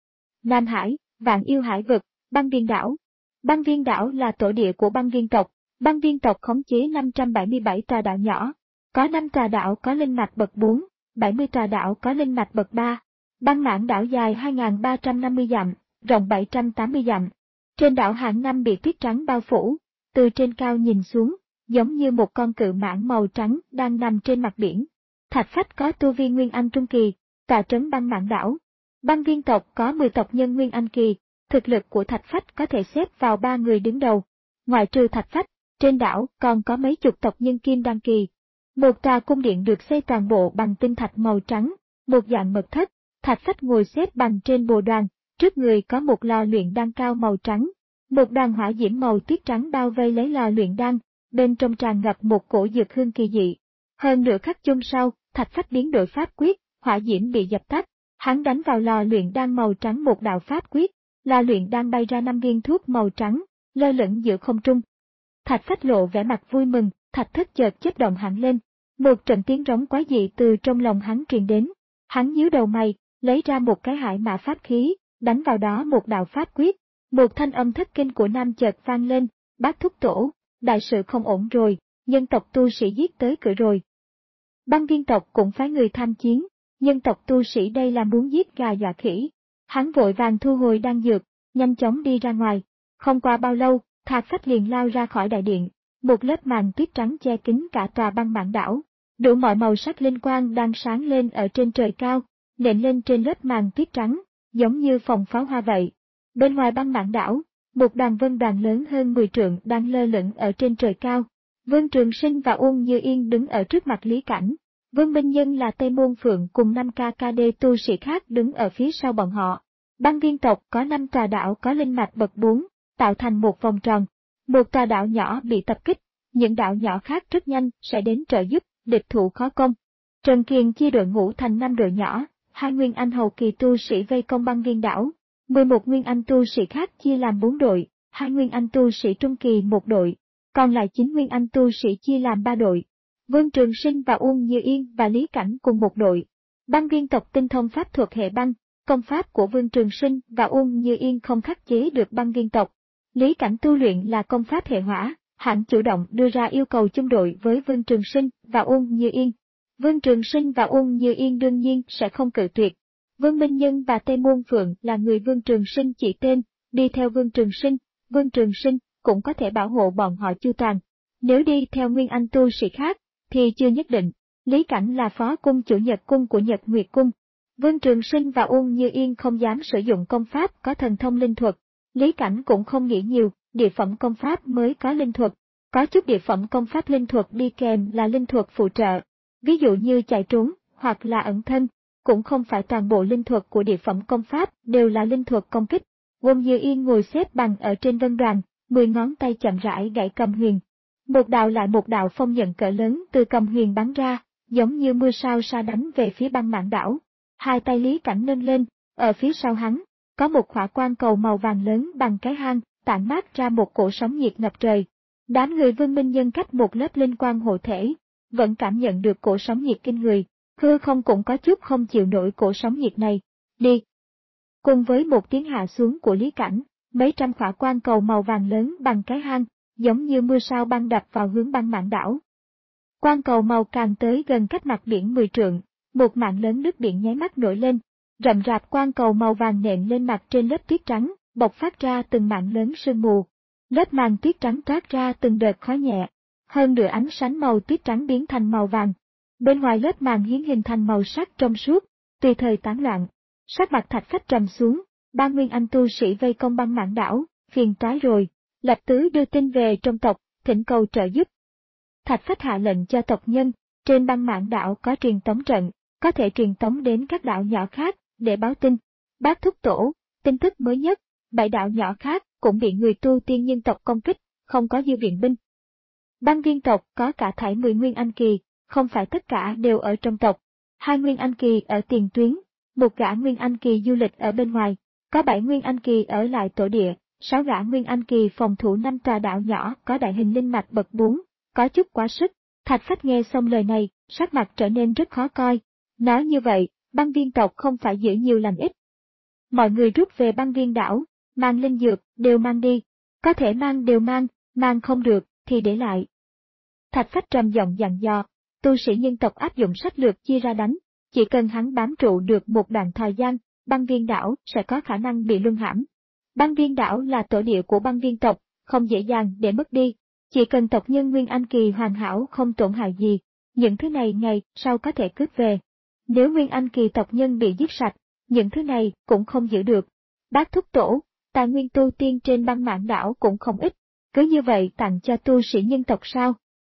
Nam Hải, Vạn Yêu Hải vực, Băng Viên đảo. Băng Viên đảo là tổ địa của Băng Viên tộc. Băng Viên tộc khống chế năm trăm bảy mươi bảy tòa đảo nhỏ, có năm tòa đảo có linh mạch bậc bốn, bảy mươi tòa đảo có linh mạch bậc ba. Băng Mãn đảo dài hai nghìn ba trăm năm mươi dặm, rộng bảy trăm tám mươi dặm. Trên đảo hàng năm bị tuyết trắng bao phủ, từ trên cao nhìn xuống, giống như một con cự mãng màu trắng đang nằm trên mặt biển. Thạch Phách có tu vi Nguyên Anh Trung Kỳ, tọa trấn Băng Mãn đảo. Băng Viên tộc có mười tộc nhân Nguyên Anh Kỳ, thực lực của Thạch Phách có thể xếp vào ba người đứng đầu. Ngoại trừ Thạch Phách, trên đảo còn có mấy chục tộc nhân Kim Đan Kỳ. Một tòa cung điện được xây toàn bộ bằng tinh thạch màu trắng, một dạng mật thất. Thạch Phách ngồi xếp bằng trên bồ đoàn, trước người có một lò luyện đan cao màu trắng. Một đoàn hỏa diễm màu tuyết trắng bao vây lấy lò luyện đan, bên trong tràn ngập một cổ dược hương kỳ dị. Hơn nửa khắc chung sau, Thạch Phách biến đổi pháp quyết, hỏa diễm bị dập tắt, hắn đánh vào lò luyện đan màu trắng một đạo pháp quyết, lò luyện đan bay ra năm viên thuốc màu trắng, lơ lửng giữa không trung. Thạch Phách lộ vẻ mặt vui mừng, thạch thất chợt chớp động hẳn lên, một trận tiếng rống quái dị từ trong lòng hắn truyền đến. Hắn nhíu đầu mày, lấy ra một cái hải mã pháp khí, đánh vào đó một đạo pháp quyết, một thanh âm thất kinh của nam chợt vang lên, Bác thúc tổ, đại sự không ổn rồi, nhân tộc tu sĩ giết tới cửa rồi. Băng Viên tộc cũng phái người tham chiến, nhân tộc tu sĩ đây là muốn giết gà dọa khỉ. Hắn vội vàng thu hồi đan dược, nhanh chóng đi ra ngoài. Không qua bao lâu, Thạch Phách liền lao ra khỏi đại điện, một lớp màn tuyết trắng che kín cả tòa Băng Mãn đảo. Đủ mọi màu sắc linh quang đang sáng lên ở trên trời cao, nện lên trên lớp màn tuyết trắng, giống như phòng pháo hoa vậy. Bên ngoài Băng Mãn đảo, một đoàn vân đoàn lớn hơn mười trượng đang lơ lửng ở trên trời cao. Vương Trường Sinh và Uông Như Yên đứng ở trước mặt Lý Cảnh. Vương Minh Nhân là Tây Môn Phượng cùng năm ca ca đê tu sĩ khác đứng ở phía sau bọn họ. Băng Viên tộc có năm tòa đảo có linh mạch bậc bốn, tạo thành một vòng tròn. Một tòa đảo nhỏ bị tập kích, những đảo nhỏ khác rất nhanh sẽ đến trợ giúp, địch thủ khó công. Trần Kiền chia đội ngũ thành năm đội nhỏ, hai Nguyên Anh hậu kỳ tu sĩ vây công Băng Viên đảo, mười một Nguyên Anh tu sĩ khác chia làm bốn đội, hai Nguyên Anh tu sĩ trung kỳ một đội, còn lại chín Nguyên Anh tu sĩ chia làm ba đội. Vương Trường Sinh và Uông Như Yên và Lý Cảnh cùng một đội. Băng Viên tộc tinh thông pháp thuật hệ băng, công pháp của Vương Trường Sinh và Uông Như Yên không khắc chế được Băng Viên tộc. Lý Cảnh tu luyện là công pháp hệ hỏa, hắn chủ động đưa ra yêu cầu chung đội với Vương Trường Sinh và Uông Như Yên. Vương Trường Sinh và Uông Như Yên đương nhiên sẽ không cự tuyệt. Vương Minh Nhân và Tây Môn Phượng là người Vương Trường Sinh chỉ tên, đi theo Vương Trường Sinh, Vương Trường Sinh cũng có thể bảo hộ bọn họ chu toàn. Nếu đi theo Nguyên Anh tu sĩ khác, thì chưa nhất định. Lý Cảnh là phó cung chủ Nhật cung của Nhật Nguyệt cung. Vương Trường Sinh và Uông Như Yên không dám sử dụng công pháp có thần thông linh thuật. Lý Cảnh cũng không nghĩ nhiều, địa phẩm công pháp mới có linh thuật. Có chút địa phẩm công pháp linh thuật đi kèm là linh thuật phụ trợ. Ví dụ như chạy trốn, hoặc là ẩn thân, cũng không phải toàn bộ linh thuật của địa phẩm công pháp đều là linh thuật công kích. Uông Như Yên ngồi xếp bằng ở trên vân đoàn, mười ngón tay chậm rãi gãy cầm huyền. Một đạo lại một đạo phong nhận cỡ lớn từ cầm huyền bắn ra, giống như mưa sao sa đánh về phía Băng Mãn đảo. Hai tay Lý Cảnh nâng lên, ở phía sau hắn, có một hỏa quang cầu màu vàng lớn bằng cái hang, tản mát ra một cổ sóng nhiệt ngập trời. Đám người Vương Minh Nhân cách một lớp linh quang hộ thể, vẫn cảm nhận được cổ sóng nhiệt kinh người, hư không cũng có chút không chịu nổi cổ sóng nhiệt này. Đi! Cùng với một tiếng hạ xuống của Lý Cảnh, mấy trăm hỏa quang cầu màu vàng lớn bằng cái hang, giống như mưa sao băng đập vào hướng Băng Mãn đảo. Quang cầu màu càng tới gần cách mặt biển mười trượng, một mảng lớn nước biển nháy mắt nổi lên, rậm rạp quang cầu màu vàng nện lên mặt trên lớp tuyết trắng, bộc phát ra từng mảng lớn sương mù. Lớp màn tuyết trắng toát ra từng đợt khói nhẹ, hơn nửa ánh sáng màu tuyết trắng biến thành màu vàng. Bên ngoài lớp màn hiến hình thành màu sắc trong suốt, tùy thời tán loạn. Sắc mặt Thạch Phách trầm xuống, ba nguyên anh tu sĩ vây công băng mãn đảo, phiền toái rồi. Lập Tứ đưa tin về trong tộc, thỉnh cầu trợ giúp. Thạch Phách hạ lệnh cho tộc nhân, trên băng mãn đảo có truyền tống trận, có thể truyền tống đến các đảo nhỏ khác, để báo tin. Bác thúc tổ, tin tức mới nhất, bảy đảo nhỏ khác cũng bị người tu tiên nhân tộc công kích, không có dư viện binh. Băng viên tộc có cả thảy mười nguyên anh kỳ, không phải tất cả đều ở trong tộc. Hai nguyên anh kỳ ở tiền tuyến, một gã nguyên anh kỳ du lịch ở bên ngoài, có bảy nguyên anh kỳ ở lại tổ địa, sáu gã nguyên anh kỳ phòng thủ năm tòa đảo nhỏ có đại hình linh mạch bậc bốn, có chút quá sức. Thạch Phách nghe xong lời này, sắc mặt trở nên rất khó coi. Nói như vậy, băng viên tộc không phải giữ nhiều lành ít. Mọi người rút về băng viên đảo, mang linh dược, đều mang đi. Có thể mang đều mang, mang không được, thì để lại. Thạch Phách trầm giọng dặn dò, tu sĩ nhân tộc áp dụng sách lược chia ra đánh, chỉ cần hắn bám trụ được một đoạn thời gian, băng viên đảo sẽ có khả năng bị luân hãm. Băng viên đảo là tổ địa của băng viên tộc, không dễ dàng để mất đi. Chỉ cần tộc nhân Nguyên Anh Kỳ hoàn hảo không tổn hại gì, những thứ này ngày sau có thể cướp về. Nếu Nguyên Anh Kỳ tộc nhân bị giết sạch, những thứ này cũng không giữ được. Bác thúc tổ, tài nguyên tu tiên trên băng mãn đảo cũng không ít, cứ như vậy tặng cho tu sĩ nhân tộc sao?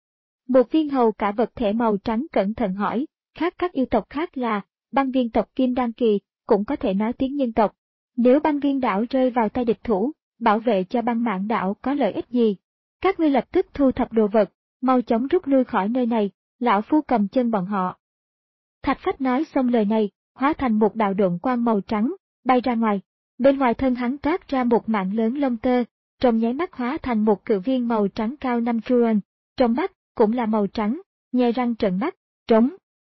Một viên hầu cả vật thể màu trắng cẩn thận hỏi, khác các yêu tộc khác là, băng viên tộc Kim Đan Kỳ, cũng có thể nói tiếng nhân tộc. Nếu băng viên đảo rơi vào tay địch thủ, bảo vệ cho băng mãn đảo có lợi ích gì? Các ngươi lập tức thu thập đồ vật, mau chóng rút lui khỏi nơi này, lão phu cầm chân bọn họ. Thạch Phách nói xong lời này, hóa thành một đạo độn quang màu trắng, bay ra ngoài. Bên ngoài thân hắn toát ra một mảng lớn lông tơ, trong nháy mắt hóa thành một cự viên màu trắng cao năm trượng, trong mắt cũng là màu trắng, nhe răng trợn mắt, trống.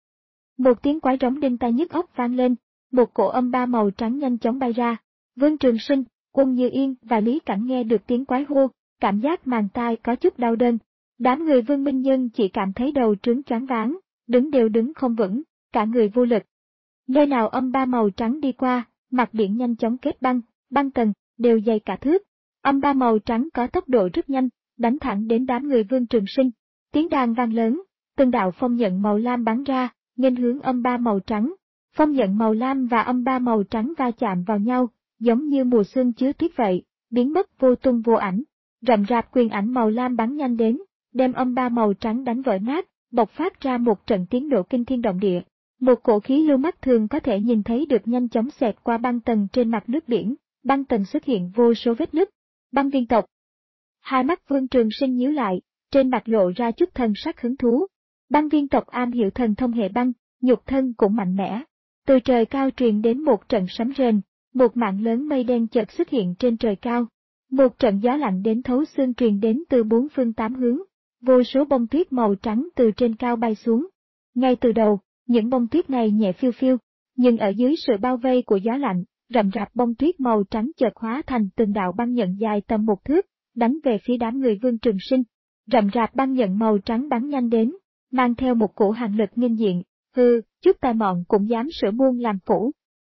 Một tiếng quái rống đinh tai nhức óc vang lên, một cổ âm ba màu trắng nhanh chóng bay ra. Vương Trường Sinh, Quân Như Yên và Lý Cảnh nghe được tiếng quái hô, cảm giác màng tai có chút đau đớn. Đám người Vương Minh Nhân chỉ cảm thấy đầu trướng choáng váng, đứng đều đứng không vững, cả người vô lực. Nơi nào âm ba màu trắng đi qua, mặt biển nhanh chóng kết băng, băng tầng đều dày cả thước. Âm ba màu trắng có tốc độ rất nhanh, đánh thẳng đến đám người Vương Trường Sinh. Tiếng đàn vang lớn, từng đạo phong nhận màu lam bắn ra, nghênh hướng âm ba màu trắng. Phong nhận màu lam và âm ba màu trắng va chạm vào nhau, giống như mùa xuân chứa tuyết vậy, biến mất vô tung vô ảnh. Rậm rạp quyền ảnh màu lam bắn nhanh đến, đem âm ba màu trắng đánh vỡ nát, bộc phát ra một trận tiếng nổ kinh thiên động địa. Một cổ khí lưu mắt thường có thể nhìn thấy được nhanh chóng xẹt qua băng tầng trên mặt nước biển, băng tầng xuất hiện vô số vết nứt. Băng viên tộc. Hai mắt Vương Trường Sinh nhíu lại, trên mặt lộ ra chút thần sắc hứng thú. Băng viên tộc am hiểu thần thông hệ băng, nhục thân cũng mạnh mẽ. Từ trời cao truyền đến một trận sấm rền, một mảng lớn mây đen chợt xuất hiện trên trời cao. Một trận gió lạnh đến thấu xương truyền đến từ bốn phương tám hướng, vô số bông tuyết màu trắng từ trên cao bay xuống. Ngay từ đầu, những bông tuyết này nhẹ phiêu phiêu, nhưng ở dưới sự bao vây của gió lạnh, rậm rạp bông tuyết màu trắng chợt hóa thành từng đạo băng nhận dài tầm một thước, đánh về phía đám người Vương Trường Sinh. Rậm rạp băng nhận màu trắng bắn nhanh đến, mang theo một cổ hàn lực nghênh diện, hư, chút tài mọn cũng dám sửa muôn làm phủ.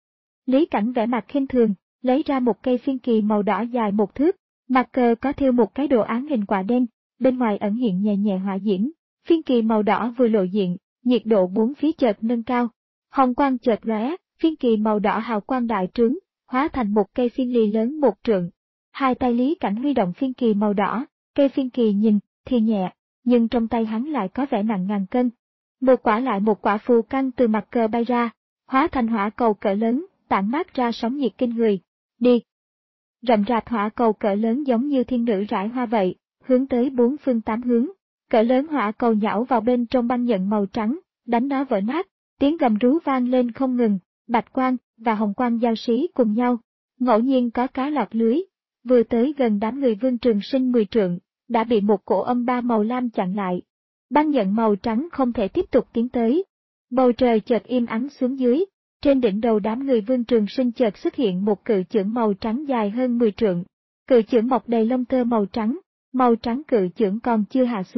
Lý Cảnh vẻ mặt khinh thường, lấy ra một cây phiên kỳ màu đỏ dài một thước, mặt cờ có thêu một cái đồ án hình quả đen, bên ngoài ẩn hiện nhẹ nhẹ hỏa diễm. Phiên kỳ màu đỏ vừa lộ diện, nhiệt độ bốn phía chợt nâng cao, hồng quang chợt lóe, phiên kỳ màu đỏ hào quang đại trướng, hóa thành một cây phiên lì lớn một trượng. Hai tay Lý Cảnh huy động phiên kỳ màu đỏ, cây phiên kỳ nhìn thì nhẹ, nhưng trong tay hắn lại có vẻ nặng ngàn cân. Một quả lại một quả phù căng từ mặt cờ bay ra, hóa thành hỏa cầu cỡ lớn, tản mát ra sóng nhiệt kinh người. Đi! Rậm rạp hỏa cầu cỡ lớn giống như thiên nữ rải hoa vậy, hướng tới bốn phương tám hướng. Cỡ lớn hỏa cầu nhão vào bên trong băng nhận màu trắng, đánh nó vỡ nát, tiếng gầm rú vang lên không ngừng, bạch quang và hồng quang giao xí cùng nhau. Ngẫu nhiên có cá lọt lưới, vừa tới gần đám người Vương Trường Sinh mười trượng, đã bị một cổ âm ba màu lam chặn lại. Băng nhận màu trắng không thể tiếp tục tiến tới. Bầu trời chợt im ắng xuống dưới, trên đỉnh đầu đám người Vương Trường Sinh chợt xuất hiện một cự chưởng màu trắng dài hơn mười trượng. Cự chưởng mọc đầy lông tơ màu trắng, màu trắng cự chưởng còn chưa hạ xuống,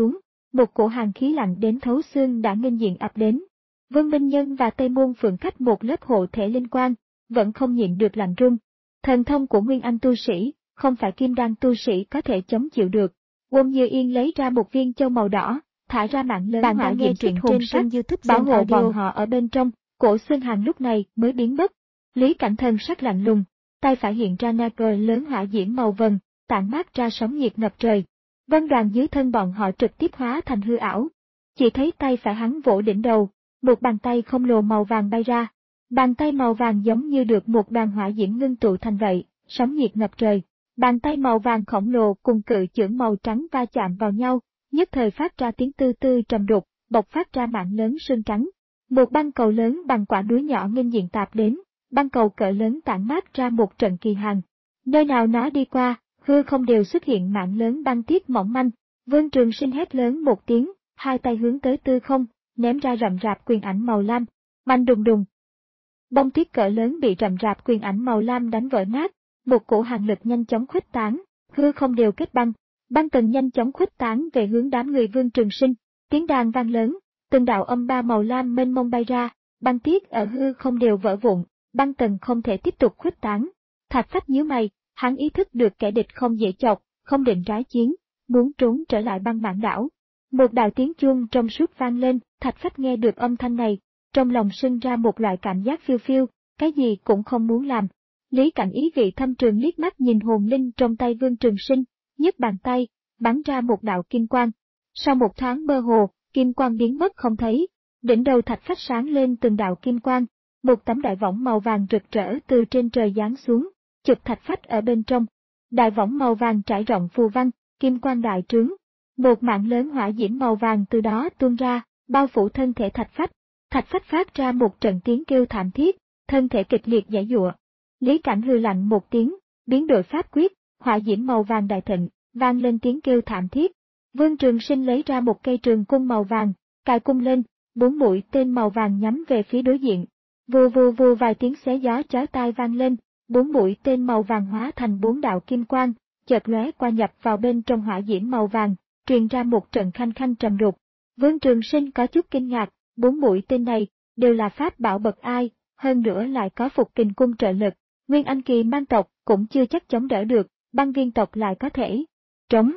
một cổ hàn khí lạnh đến thấu xương đã nghênh diện ập đến. Vân Minh Nhân và Tây Môn Phượng cách một lớp hộ thể linh quang, vẫn không nhịn được lạnh run. Thần thông của Nguyên Anh tu sĩ, không phải kim đan tu sĩ có thể chống chịu được. Uông Như Yên lấy ra một viên châu màu đỏ, thả ra mạng lớn Bạn hỏa đang nghe diễm truyện hồn trên sắc, kênh YouTube bảo Zen hộ Audio. bọn họ ở bên trong. Cổ xương hàn lúc này mới biến mất. Lý Cảnh thần sắc lạnh lùng, tay phải hiện ra na cờ lớn hỏa diễm màu vàng, tản mát ra sóng nhiệt ngập trời. Vân đoàn dưới thân bọn họ trực tiếp hóa thành hư ảo. Chỉ thấy tay phải hắn vỗ đỉnh đầu, một bàn tay khổng lồ màu vàng bay ra. Bàn tay màu vàng giống như được một đoàn hỏa diễm ngưng tụ thành vậy, sóng nhiệt ngập trời. Bàn tay màu vàng khổng lồ cùng cự chưởng màu trắng va chạm vào nhau, nhất thời phát ra tiếng tư tư trầm đục, bộc phát ra mạng lớn sương trắng. Một băng cầu lớn bằng quả núi nhỏ nghênh diện tạp đến, băng cầu cỡ lớn tản mát ra một trận kỳ hàn. Nơi nào nó đi qua, hư không đều xuất hiện mạng lớn băng tiết mỏng manh. Vương Trường Sinh hét lớn một tiếng, hai tay hướng tới tư không, ném ra rậm rạp quyền ảnh màu lam, manh đùng đùng. Bông tuyết cỡ lớn bị rậm rạp quyền ảnh màu lam đánh vỡ nát, một cổ hàn lực nhanh chóng khuếch tán, hư không đều kết băng, băng tầng nhanh chóng khuếch tán về hướng đám người Vương Trường Sinh, tiếng đàn vang lớn, từng đạo âm ba màu lam mênh mông bay ra, băng tiết ở hư không đều vỡ vụn, băng tầng không thể tiếp tục khuếch tán. Thạch Phách nhíu mày, hắn ý thức được kẻ địch không dễ chọc, không định rái chiến, muốn trốn trở lại băng mãn đảo. Một đạo tiếng chuông trong suốt vang lên, Thạch Phách nghe được âm thanh này, trong lòng sinh ra một loại cảm giác phiêu phiêu, cái gì cũng không muốn làm. Lý Cảnh ý vị thâm trường liếc mắt nhìn hồn linh trong tay Vương Trường Sinh, nhấc bàn tay, bắn ra một đạo kim quang. Sau một thoáng mơ hồ, kim quang biến mất không thấy, đỉnh đầu Thạch Phách sáng lên từng đạo kim quang, một tấm đại võng màu vàng rực rỡ từ trên trời giáng xuống, chụp Thạch Phách ở bên trong. Đại võng màu vàng trải rộng phù văn, kim quang đại trướng, một mạng lớn hỏa diễm màu vàng từ đó tuôn ra, bao phủ thân thể Thạch Phách. Thạch Phách phát ra một trận tiếng kêu thảm thiết, thân thể kịch liệt giãy giụa. Lý Cảnh hừ lạnh một tiếng, biến đổi pháp quyết, hỏa diễm màu vàng đại thịnh, vang lên tiếng kêu thảm thiết. Vương Trường Sinh lấy ra một cây trường cung màu vàng, cài cung lên, bốn mũi tên màu vàng nhắm về phía đối diện. Vù vù vù vài tiếng xé gió chói tai vang lên, bốn mũi tên màu vàng hóa thành bốn đạo kim quang, chợt lóe qua nhập vào bên trong hỏa diễm màu vàng, truyền ra một trận khanh khanh trầm đục. Vương Trường Sinh có chút kinh ngạc, bốn mũi tên này đều là pháp bảo bậc ai, hơn nữa lại có phục kình cung trợ lực. Nguyên Anh kỳ man tộc cũng chưa chắc chống đỡ được, băng viên tộc lại có thể. Trống.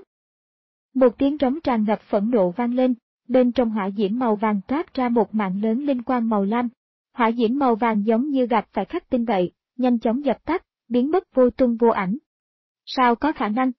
Một tiếng trống tràn ngập phẫn nộ vang lên, bên trong hỏa diễm màu vàng toát ra một mạng lớn linh quang màu lam. Hỏa diễm màu vàng giống như gặp phải khắc tinh vậy, nhanh chóng dập tắt, biến mất vô tung vô ảnh. Sao có khả năng?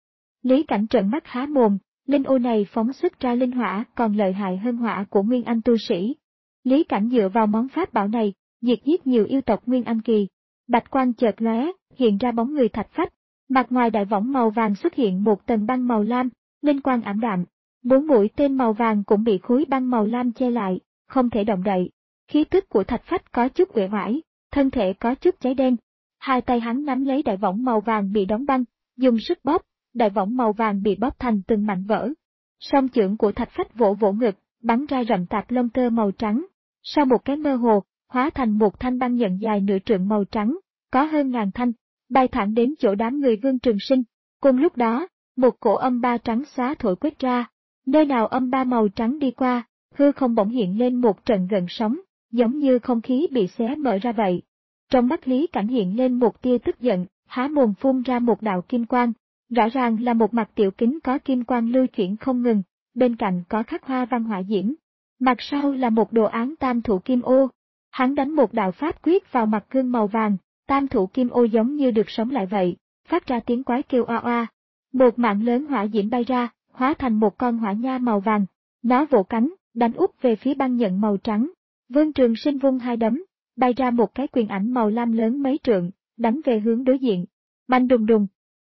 Lý Cảnh trợn mắt há mồm, linh ô này phóng xuất ra linh hỏa còn lợi hại hơn hỏa của Nguyên Anh tu sĩ. Lý Cảnh dựa vào món pháp bảo này, diệt giết nhiều yêu tộc Nguyên Anh kỳ. Bạch quang chợt lóe, hiện ra bóng người Thạch Phách. Mặt ngoài đại võng màu vàng xuất hiện một tầng băng màu lam, linh quang ảm đạm. Bốn mũi tên màu vàng cũng bị khối băng màu lam che lại, không thể động đậy. Khí tức của Thạch Phách có chút uể oải, thân thể có chút cháy đen. Hai tay hắn nắm lấy đại võng màu vàng bị đóng băng, dùng sức bóp, đại võng màu vàng bị bóp thành từng mảnh vỡ. Song chưởng của Thạch Phách vỗ vỗ ngực, bắn ra rậm tạp lông tơ màu trắng. Sau một cái mơ hồ, hóa thành một thanh băng nhận dài nửa trượng màu trắng, có hơn ngàn thanh, bay thẳng đến chỗ đám người Vương Trường Sinh. Cùng lúc đó, một cổ âm ba trắng xóa thổi quét ra, nơi nào âm ba màu trắng đi qua, hư không bỗng hiện lên một trận gợn sóng, giống như không khí bị xé mở ra vậy. Trong mắt Lý Cảnh hiện lên một tia tức giận, há mồm phun ra một đạo kim quang, rõ ràng là một mặt tiểu kính có kim quang lưu chuyển không ngừng, bên cạnh có khắc hoa văn hỏa diễm. Mặt sau là một đồ án tam thủ kim ô. Hắn đánh một đạo pháp quyết vào mặt gương màu vàng, tam thủ kim ô giống như được sống lại vậy, phát ra tiếng quái kêu oa oa. Một mạng lớn hỏa diễm bay ra, hóa thành một con hỏa nha màu vàng. Nó vỗ cánh, đánh úp về phía băng nhận màu trắng. Vương Trường Sinh vung hai đấm, bay ra một cái quyền ảnh màu lam lớn mấy trượng, đánh về hướng đối diện. Banh đùng đùng.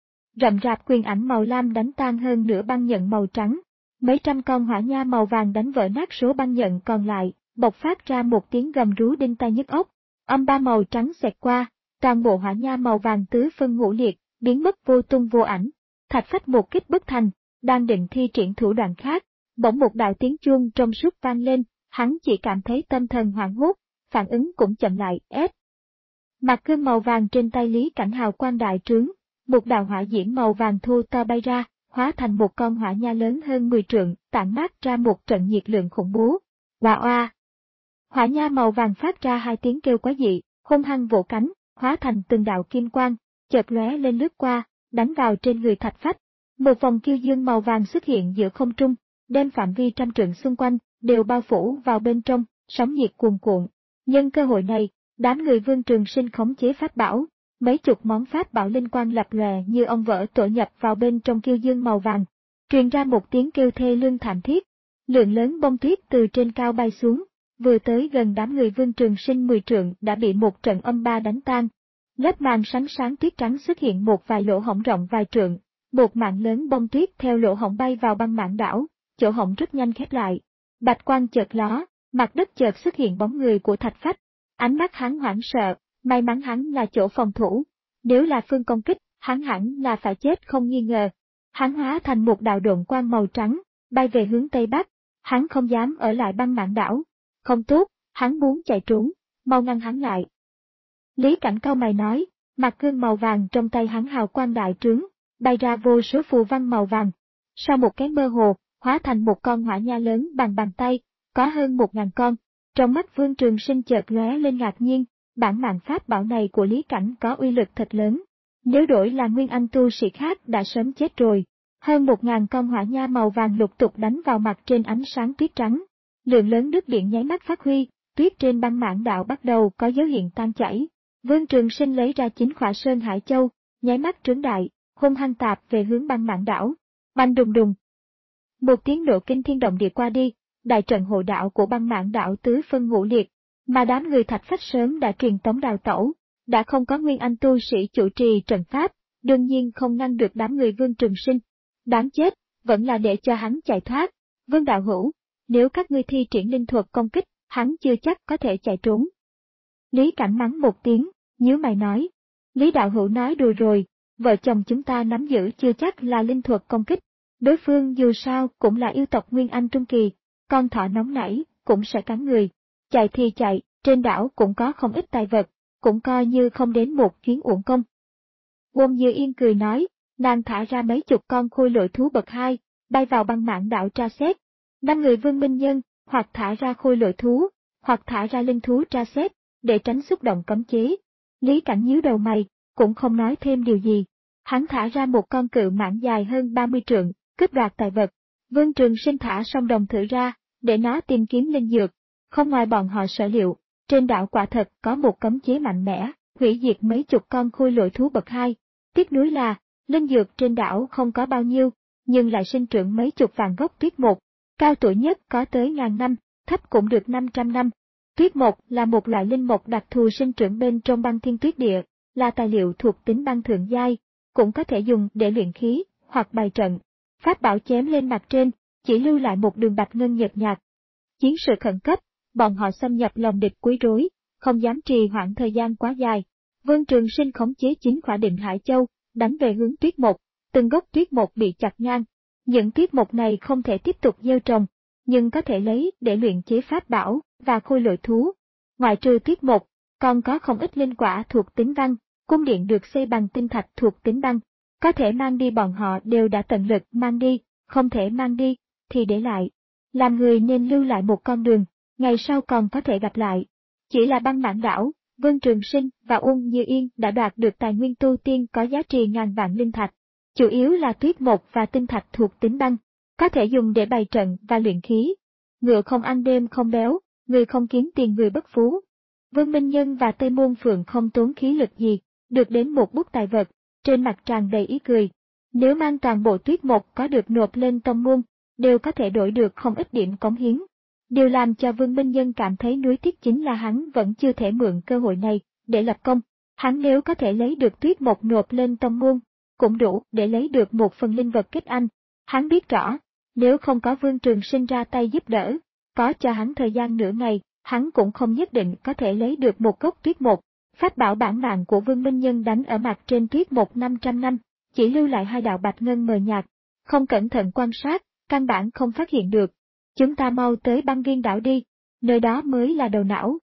Rậm rạp quyền ảnh màu lam đánh tan hơn nửa băng nhận màu trắng. Mấy trăm con hỏa nha màu vàng đánh vỡ nát số băng nhận còn lại, bộc phát ra một tiếng gầm rú đinh tai nhức óc. Âm ba màu trắng xẹt qua, toàn bộ hỏa nha màu vàng tứ phân ngũ liệt, biến mất vô tung vô ảnh. Thạch Phách một kích bất thành, đang định thi triển thủ đoạn khác, bỗng một đạo tiếng chuông trong suốt vang lên, hắn chỉ cảm thấy tâm thần hoảng hốt, phản ứng cũng chậm lại, ép. Mặt gương màu vàng trên tay Lý Cảnh hào quang đại trướng, một đạo hỏa diễm màu vàng thô to bay ra, hóa thành một con hỏa nha lớn hơn mười trượng, tản mát ra một trận nhiệt lượng khủng bố. Oa oa! Hỏa nha màu vàng phát ra hai tiếng kêu quái dị, hung hăng vỗ cánh, hóa thành từng đạo kim quang, chợt lóe lên lướt qua, đánh vào trên người Thạch Phách. Một vòng kiêu dương màu vàng xuất hiện giữa không trung, đem phạm vi trăm trượng xung quanh đều bao phủ vào bên trong, sóng nhiệt cuồn cuộn. Nhân cơ hội này, đám người Vương Trường Sinh khống chế pháp bảo, mấy chục món pháp bảo linh quang lập lòe như ong vỡ tổ nhập vào bên trong kiêu dương màu vàng, truyền ra một tiếng kêu thê lương thảm thiết. Lượng lớn bông tuyết từ trên cao bay xuống, vừa tới gần đám người Vương Trường Sinh mười trượng đã bị một trận âm ba đánh tan. Lớp màn sánh sáng tuyết trắng xuất hiện một vài lỗ hổng rộng vài trượng, một mảng lớn bông tuyết theo lỗ hổng bay vào băng mảng đảo, chỗ hổng rất nhanh khép lại. Bạch quang chợt ló, mặt đất chợt xuất hiện bóng người của Thạch Phách. Ánh mắt hắn hoảng sợ, may mắn hắn là chỗ phòng thủ, nếu là phương công kích, hắn hẳn là phải chết không nghi ngờ. Hắn hóa thành một đạo độn quang màu trắng, bay về hướng tây bắc, hắn không dám ở lại băng mảng đảo. Không tốt, hắn muốn chạy trốn, mau ngăn hắn lại. Lý Cảnh cau mày nói, mặt gương màu vàng trong tay hắn hào quang đại trướng, bay ra vô số phù văn màu vàng. Sau một cái mơ hồ, hóa thành một con hỏa nha lớn bằng bàn tay, có hơn một ngàn con. Trong mắt Vương Trường Sinh chợt lóe lên ngạc nhiên, bản mạng pháp bảo này của Lý Cảnh có uy lực thật lớn. Nếu đổi là nguyên anh tu sĩ khác đã sớm chết rồi. Hơn một ngàn con hỏa nha màu vàng lục tục đánh vào mặt trên ánh sáng tuyết trắng. Lượng lớn nước điện nháy mắt phát huy, tuyết trên băng mảng đạo bắt đầu có dấu hiện tan chảy. Vương Trường Sinh lấy ra chín khỏa sơn hải châu, nháy mắt trướng đại, hung hăng tạp về hướng băng mảng đảo. Bành đùng đùng. Một tiếng nổ kinh thiên động địa qua đi, đại trận hộ đạo của băng mảng đảo tứ phân ngũ liệt, mà đám người Thạch Phách sớm đã truyền tống đào tẩu, đã không có nguyên anh tu sĩ chủ trì trận pháp, đương nhiên không ngăn được đám người Vương Trường Sinh. Đáng chết, vẫn là để cho hắn chạy thoát. Vương đạo hữu, nếu các ngươi thi triển linh thuật công kích, hắn chưa chắc có thể chạy trốn. Lý Cảnh mắng một tiếng, nhíu mày nói. Lý đạo hữu nói đùa rồi, vợ chồng chúng ta nắm giữ chưa chắc là linh thuật công kích. Đối phương dù sao cũng là yêu tộc Nguyên Anh Trung Kỳ, con thỏ nóng nảy, cũng sẽ cắn người. Chạy thì chạy, trên đảo cũng có không ít tài vật, cũng coi như không đến một chuyến uổng công. Wong Như Yên cười nói, nàng thả ra mấy chục con khôi lỗi thú bậc hai, bay vào băng mảng đảo tra xét. Năm người Vương Minh Nhân, hoặc thả ra khôi lỗi thú, hoặc thả ra linh thú tra xét, để tránh xúc động cấm chế. Lý Cảnh nhíu đầu mày, cũng không nói thêm điều gì. Hắn thả ra một con cự mãng dài hơn ba mươi trượng, cướp đoạt tài vật. Vương Trường Sinh thả song đồng thử ra, để nó tìm kiếm linh dược. Không ngoài bọn họ sở liệu, trên đảo quả thật có một cấm chế mạnh mẽ, hủy diệt mấy chục con khôi lỗi thú bậc hai. Tiếc nuối là, linh dược trên đảo không có bao nhiêu, nhưng lại sinh trưởng mấy chục vạn gốc tuyết mục. Cao tuổi nhất có tới ngàn năm, thấp cũng được năm trăm năm. Tuyết mục là một loại linh mục đặc thù sinh trưởng bên trong băng thiên tuyết địa, là tài liệu thuộc tính băng thượng giai, cũng có thể dùng để luyện khí, hoặc bày trận. Pháp bảo chém lên mặt trên, chỉ lưu lại một đường bạch ngân nhợt nhạt. Chiến sự khẩn cấp, bọn họ xâm nhập lòng địch quấy rối, không dám trì hoãn thời gian quá dài. Vương Trường Sinh khống chế chín khỏa Định Hải Châu, đánh về hướng tuyết mục, từng gốc tuyết mục bị chặt ngang. Những tuyết mục này không thể tiếp tục gieo trồng, nhưng có thể lấy để luyện chế pháp bảo và khôi lỗi thú. Ngoài trừ tuyết mục, còn có không ít linh quả thuộc tính băng, cung điện được xây bằng tinh thạch thuộc tính băng. Có thể mang đi bọn họ đều đã tận lực mang đi, không thể mang đi, thì để lại. Làm người nên lưu lại một con đường, ngày sau còn có thể gặp lại. Chỉ là băng mảng đảo, Vương Trường Sinh và Uông Như Yên đã đoạt được tài nguyên tu tiên có giá trị ngàn vạn linh thạch. Chủ yếu là tuyết mục và tinh thạch thuộc tính băng, có thể dùng để bày trận và luyện khí. Ngựa không ăn đêm không béo, người không kiếm tiền người bất phú. Vương Minh Nhân và Tây Môn Phượng không tốn khí lực gì, được đến một bút tài vật, trên mặt tràn đầy ý cười. Nếu mang toàn bộ tuyết mục có được nộp lên tông môn, đều có thể đổi được không ít điểm cống hiến. Điều làm cho Vương Minh Nhân cảm thấy nuối tiếc chính là hắn vẫn chưa thể mượn cơ hội này để lập công. Hắn nếu có thể lấy được tuyết mục nộp lên tông môn, cũng đủ để lấy được một phần linh vật kết anh. Hắn biết rõ, nếu không có Vương Trường Sinh ra tay giúp đỡ, có cho hắn thời gian nửa ngày, hắn cũng không nhất định có thể lấy được một gốc tuyết mục. Pháp bảo bản mạng của Vương Minh Nhân đánh ở mặt trên tuyết mục năm trăm năm, chỉ lưu lại hai đạo bạch ngân mờ nhạt, không cẩn thận quan sát, căn bản không phát hiện được. Chúng ta mau tới băng viên đảo đi, nơi đó mới là đầu não.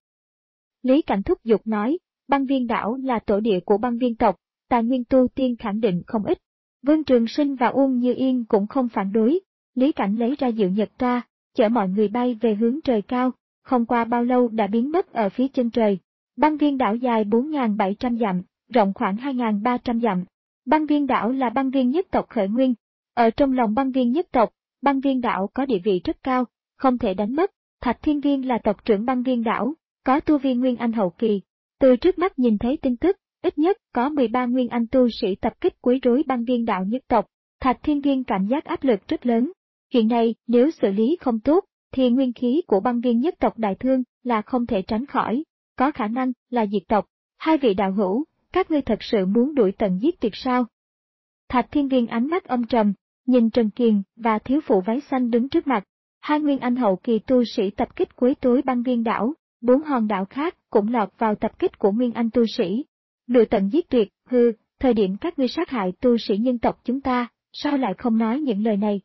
Lý Cảnh thúc giục nói, băng viên đảo là tổ địa của băng viên tộc, tài nguyên tu tiên khẳng định không ít. Vương Trường Sinh và Uông Như Yên cũng không phản đối, Lý Cảnh lấy ra Diệu Nhật Toa, chở mọi người bay về hướng trời cao, không qua bao lâu đã biến mất ở phía chân trời. Băng Viên đảo dài bốn nghìn bảy trăm dặm, rộng khoảng hai nghìn ba trăm dặm. Băng Viên đảo là băng viên nhất tộc khởi nguyên. Ở trong lòng băng viên nhất tộc, băng viên đảo có địa vị rất cao, không thể đánh mất. Thạch Thiên Viên là tộc trưởng băng viên đảo, có tu vi Nguyên Anh hậu kỳ. Từ trước mắt nhìn thấy tin tức, ít nhất có mười ba Nguyên Anh tu sĩ tập kích quấy rối băng viên đảo nhất tộc. Thạch Thiên Viên cảm giác áp lực rất lớn. Chuyện này, nếu xử lý không tốt, thì nguyên khí của băng viên nhất tộc đại thương là không thể tránh khỏi, có khả năng là diệt tộc. Hai vị đạo hữu, các ngươi thật sự muốn đuổi tận giết tuyệt sao? Thạch Thiên Viên ánh mắt âm trầm, nhìn Trần Kiền và thiếu phụ váy xanh đứng trước mặt. Hai Nguyên Anh hậu kỳ tu sĩ tập kích quấy rối băng viên đảo, bốn hòn đảo khác cũng lọt vào tập kích của Nguyên Anh tu sĩ. Đuổi tận giết tuyệt, hừ, thời điểm các ngươi sát hại tu sĩ nhân tộc chúng ta, sao lại không nói những lời này?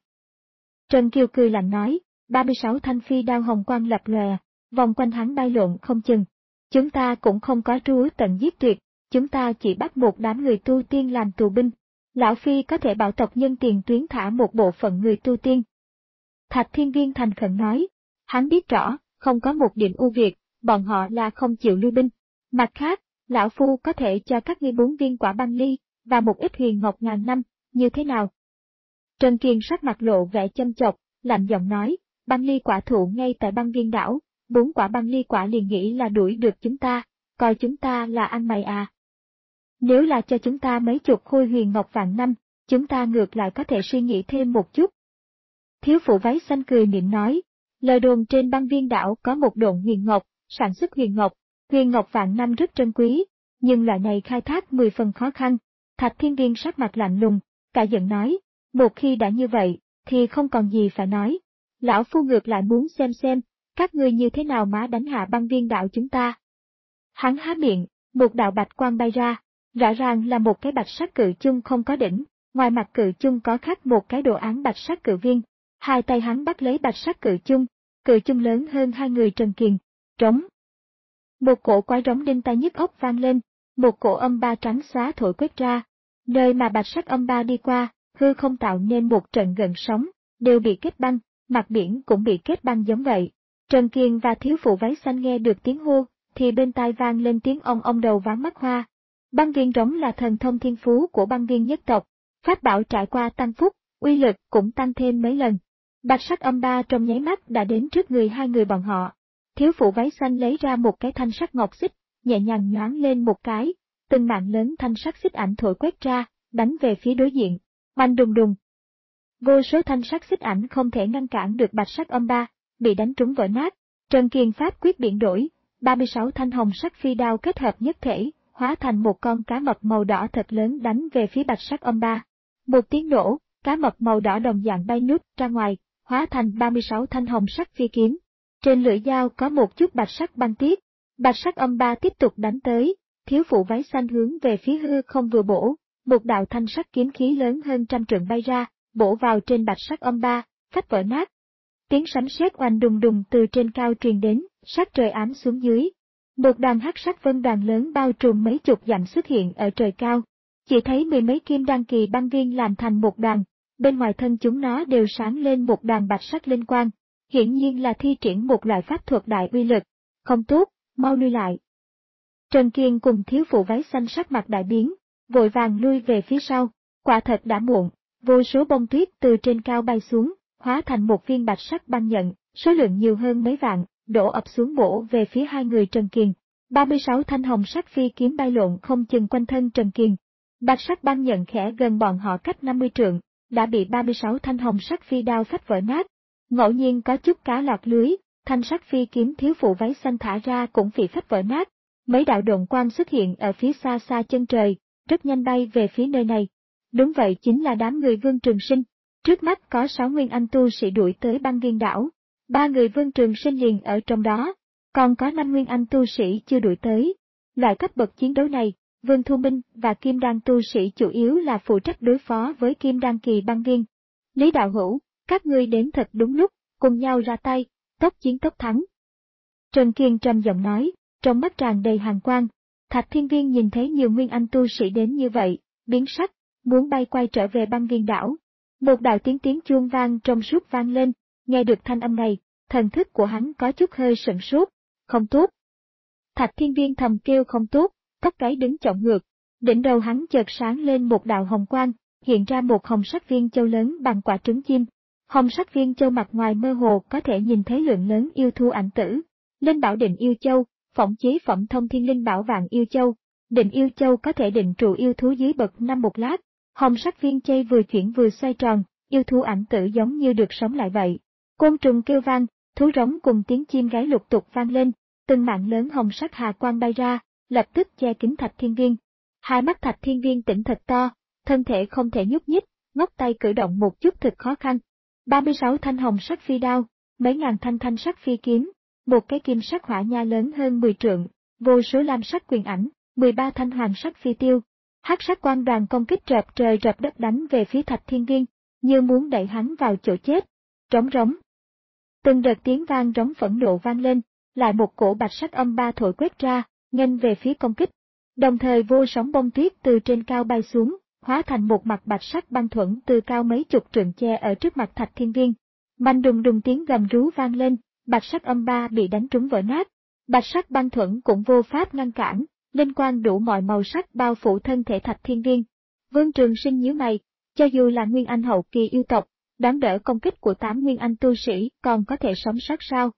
Trần Kiều cười lạnh nói, ba mươi sáu thanh phi đao hồng quang lập lòe, vòng quanh hắn bay lộn không chừng. Chúng ta cũng không có trú tận giết tuyệt, chúng ta chỉ bắt một đám người tu tiên làm tù binh. Lão Phi có thể bảo tộc nhân tiền tuyến thả một bộ phận người tu tiên. Thạch Thiên Viên thành khẩn nói, hắn biết rõ, không có một điểm ưu việt, bọn họ là không chịu lưu binh. Mặt khác, Lão Phu có thể cho các ngươi bốn viên quả băng ly, và một ít huyền ngọc ngàn năm, như thế nào? Trần Kiền sắc mặt lộ vẻ châm chọc, lạnh giọng nói, băng ly quả thụ ngay tại băng viên đảo, bốn quả băng ly quả liền nghĩ là đuổi được chúng ta, coi chúng ta là ăn mày à. Nếu là cho chúng ta mấy chục khôi huyền ngọc vạn năm, chúng ta ngược lại có thể suy nghĩ thêm một chút. Thiếu phụ váy xanh cười mỉm nói, lời đồn trên băng viên đảo có một độn huyền ngọc, sản xuất huyền ngọc, huyền ngọc vạn năm rất trân quý, nhưng loại này khai thác mười phần khó khăn. Thạch Thiên Viên sắc mặt lạnh lùng, cả giận nói, một khi đã như vậy, thì không còn gì phải nói. Lão Phu ngược lại muốn xem xem, các ngươi như thế nào má đánh hạ băng viên đảo chúng ta. Hắn há miệng, một đạo bạch quang bay ra, rõ ràng là một cái bạch sắc cự chung không có đỉnh, ngoài mặt cự chung có khắc một cái đồ án bạch sắc cự viên. Hai tay hắn bắt lấy bạch sắc cự chung, cự chung lớn hơn hai người Trần Kiền, trống. Một cổ quái rống đinh tai nhức óc vang lên, một cổ âm ba trắng xóa thổi quét ra, nơi mà bạch sắc âm ba đi qua, hư không tạo nên một trận gợn sóng, đều bị kết băng, mặt biển cũng bị kết băng giống vậy. Trần Kiền và thiếu phụ váy xanh nghe được tiếng hô, thì bên tai vang lên tiếng ong ong đầu ván mắt hoa. Băng viên rống là thần thông thiên phú của băng viên nhất tộc, pháp bảo trải qua tăng phúc, uy lực cũng tăng thêm mấy lần. Bạch sắc âm ba trong nháy mắt đã đến trước người hai người bọn họ. Thiếu phụ váy xanh lấy ra một cái thanh sắc ngọc xích, nhẹ nhàng nhoáng lên một cái, từng mạng lớn thanh sắc xích ảnh thổi quét ra, đánh về phía đối diện. Oanh đùng đùng. Vô số thanh sắc xích ảnh không thể ngăn cản được bạch sắc âm ba, bị đánh trúng vỡ nát. Trần Kiền pháp quyết biến đổi, ba mươi sáu thanh hồng sắc phi đao kết hợp nhất thể, hóa thành một con cá mập màu đỏ thật lớn đánh về phía bạch sắc âm ba. Một tiếng nổ, cá mập màu đỏ đồng dạng bay nút ra ngoài, hóa thành ba mươi sáu thanh hồng sắc phi kiếm. Trên lưỡi dao có một chút bạch sắc băng tiết. Bạch sắc âm ba tiếp tục đánh tới, thiếu phụ váy xanh hướng về phía hư không vừa bổ, một đạo thanh sắc kiếm khí lớn hơn trăm trượng bay ra, bổ vào trên bạch sắc âm ba, phách vỡ nát. Tiếng sấm sét oanh đùng đùng từ trên cao truyền đến, sắc trời ám xuống dưới. Một đoàn hắc sắc vân đoàn lớn bao trùm mấy chục dặm xuất hiện ở trời cao. Chỉ thấy mười mấy kim đan kỳ băng viên làm thành một đoàn, bên ngoài thân chúng nó đều sáng lên một đoàn bạch sắc linh quang. Hiển nhiên là thi triển một loại pháp thuật đại uy lực. Không tốt, mau lui lại. Trần Kiền cùng thiếu phụ váy xanh sắc mặt đại biến, vội vàng lui về phía sau. Quả thật đã muộn, vô số bông tuyết từ trên cao bay xuống, hóa thành một viên bạch sắc băng nhận, số lượng nhiều hơn mấy vạn, đổ ập xuống bổ về phía hai người Trần Kiền. ba mươi sáu thanh hồng sắc phi kiếm bay lộn không chừng quanh thân Trần Kiền. Bạch sắc băng nhận khẽ gần bọn họ cách năm mươi trượng, đã bị ba mươi sáu thanh hồng sắc phi đao phách vỡ nát. Ngẫu nhiên có chút cá lọt lưới, thanh sắc phi kiếm thiếu phụ váy xanh thả ra cũng bị phách vỡ nát. Mấy đạo độn quang xuất hiện ở phía xa xa chân trời, rất nhanh bay về phía nơi này. Đúng vậy, chính là đám người Vương Trường Sinh. Trước mắt có sáu nguyên anh tu sĩ đuổi tới băng viên đảo, ba người Vương Trường Sinh liền ở trong đó, còn có năm nguyên anh tu sĩ chưa đuổi tới. Loại cấp bậc chiến đấu này, Vương Thu Minh và Kim Đan tu sĩ chủ yếu là phụ trách đối phó với Kim Đan kỳ băng viên. Lý đạo hữu, các ngươi đến thật đúng lúc, cùng nhau ra tay, tốc chiến tốc thắng. Trần Kiền trầm giọng nói, trong mắt tràn đầy hàn quang. Thạch Thiên Viên nhìn thấy nhiều nguyên anh tu sĩ đến như vậy, biến sắc, muốn bay quay trở về băng viên đảo. Một đạo tiếng tiếng chuông vang trong suốt vang lên, nghe được thanh âm này, thần thức của hắn có chút hơi sửng sốt, không tốt. Thạch Thiên Viên thầm kêu không tốt, tóc gáy đứng chổng ngược, đỉnh đầu hắn chợt sáng lên một đạo hồng quang, hiện ra một hồng sắc viên châu lớn bằng quả trứng chim. Hồng sắc viên châu mặt ngoài mơ hồ có thể nhìn thấy lượng lớn yêu thú ảnh tử. Linh bảo định yêu châu, phỏng chế phẩm thông thiên linh bảo vạn yêu châu. Định yêu châu có thể định trụ yêu thú dưới bậc năm một lát. Hồng sắc viên châu vừa chuyển vừa xoay tròn, yêu thú ảnh tử giống như được sống lại vậy. Côn trùng kêu vang, thú rống cùng tiếng chim gáy lục tục vang lên, từng mạng lớn hồng sắc hà quang bay ra, lập tức che kín Thạch Thiên Viên. Hai mắt Thạch Thiên Viên tỉnh thật to, thân thể không thể nhúc nhích, ngóc tay cử động một chút thật khó khăn. ba mươi sáu thanh hồng sắc phi đao, mấy ngàn thanh thanh sắc phi kiếm, một cái kim sắc hỏa nha lớn hơn mười trượng, vô số lam sắc quyền ảnh, mười ba thanh hoàng sắc phi tiêu. Hắc sắc quang đoàn công kích rợp trời rợp đất đánh về phía Thạch Thiên Viên, như muốn đẩy hắn vào chỗ chết. Trống rống. Từng đợt tiếng vang rống phẫn nộ vang lên, lại một cổ bạch sắc âm ba thổi quét ra, nghênh về phía công kích. Đồng thời vô sóng bông tuyết từ trên cao bay xuống, hóa thành một mặt bạch sắc băng thuẫn từ cao mấy chục trượng che ở trước mặt Thạch Thiên Viên. Bành đùng đùng tiếng gầm rú vang lên, bạch sắc âm ba bị đánh trúng vỡ nát. Bạch sắc băng thuẫn cũng vô pháp ngăn cản, linh quang đủ mọi màu sắc bao phủ thân thể Thạch Thiên Viên. Vương Trường Sinh nhíu mày, cho dù là Nguyên Anh hậu kỳ yêu tộc, đón đỡ công kích của tám Nguyên Anh tu sĩ còn có thể sống sót sao?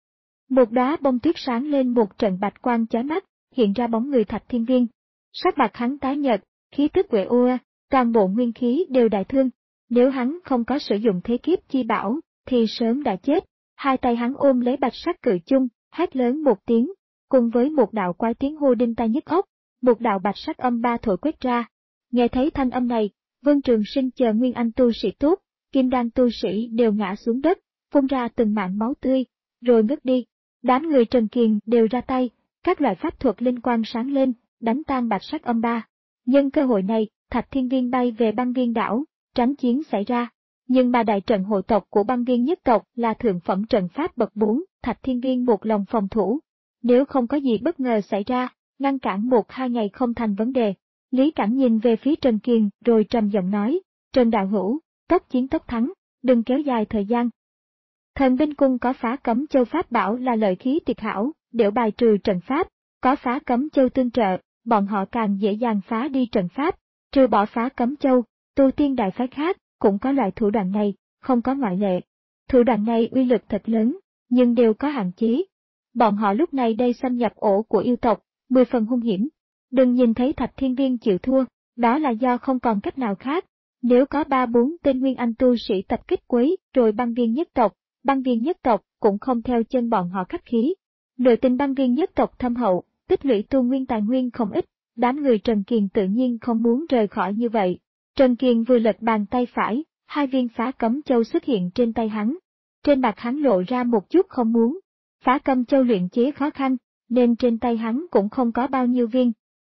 Một đóa bông tuyết sáng lên một trận bạch quang chói mắt, hiện ra bóng người Thạch Thiên Viên. Sắc mặt hắn tái nhợt, khí tức uể oải, toàn bộ nguyên khí đều đại thương. Nếu hắn không có sử dụng thế kiếp chi bảo, thì sớm đã chết. Hai tay hắn ôm lấy bạch sắc cự chung, hét lớn một tiếng, cùng với một đạo quái tiếng hô đinh tai nhức óc, một đạo bạch sắc âm ba thổi quét ra. Nghe thấy thanh âm này, Vương Trường Sinh chờ Nguyên Anh tu sĩ tốt, Kim Đan tu sĩ đều ngã xuống đất, phun ra từng mảng máu tươi, rồi ngất đi. Đám người Trần Kiền đều ra tay, các loại pháp thuật linh quang sáng lên, đánh tan bạch sắc âm ba. Nhân cơ hội này, Thạch Thiên Viên bay về băng viên đảo, tránh chiến xảy ra. Nhưng mà đại trận hộ tộc của băng viên nhất tộc là thượng phẩm trận pháp bậc bốn, Thạch Thiên Viên một lòng phòng thủ. Nếu không có gì bất ngờ xảy ra, ngăn cản một hai ngày không thành vấn đề. Lý Cảnh nhìn về phía Trần Kiền rồi trầm giọng nói, Trần Đạo Hữu, tốc chiến tốc thắng, đừng kéo dài thời gian. Thần binh cung có phá cấm châu pháp bảo là lợi khí tuyệt hảo, để bài trừ trận pháp, có phá cấm châu tương trợ, bọn họ càng dễ dàng phá đi trận pháp, trừ bỏ phá cấm châu, tu tiên đại phái khác cũng có loại thủ đoạn này, không có ngoại lệ. Thủ đoạn này uy lực thật lớn, nhưng đều có hạn chế. Bọn họ lúc này đây xâm nhập ổ của yêu tộc, mười phần hung hiểm. Đừng nhìn thấy Thạch Thiên Viên chịu thua, đó là do không còn cách nào khác. Nếu có ba bốn tên Nguyên Anh tu sĩ tập kích quấy rồi băng viên nhất tộc, băng viên nhất tộc cũng không theo chân bọn họ khách khí. Nội tình băng viên nhất tộc thâm hậu, tích lũy tu nguyên tài nguyên không ít, đám người Trần Kiền tự nhiên không muốn rời khỏi như vậy. Trần Kiền vừa lật bàn tay phải, hai viên phá cấm châu xuất hiện trên tay hắn. Trên mặt hắn lộ ra một chút không muốn. Phá cấm châu luyện chế khó khăn, nên trên tay hắn cũng không có bao nhiêu viên.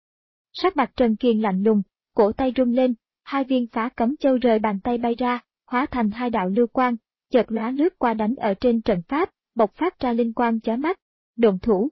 Sắc mặt Trần Kiền lạnh lùng, cổ tay rung lên, hai viên phá cấm châu rời bàn tay bay ra, hóa thành hai đạo lưu quang, chợt lóe lướt qua đánh ở trên trận pháp, bộc phát ra linh quang chói mắt. Động thủ.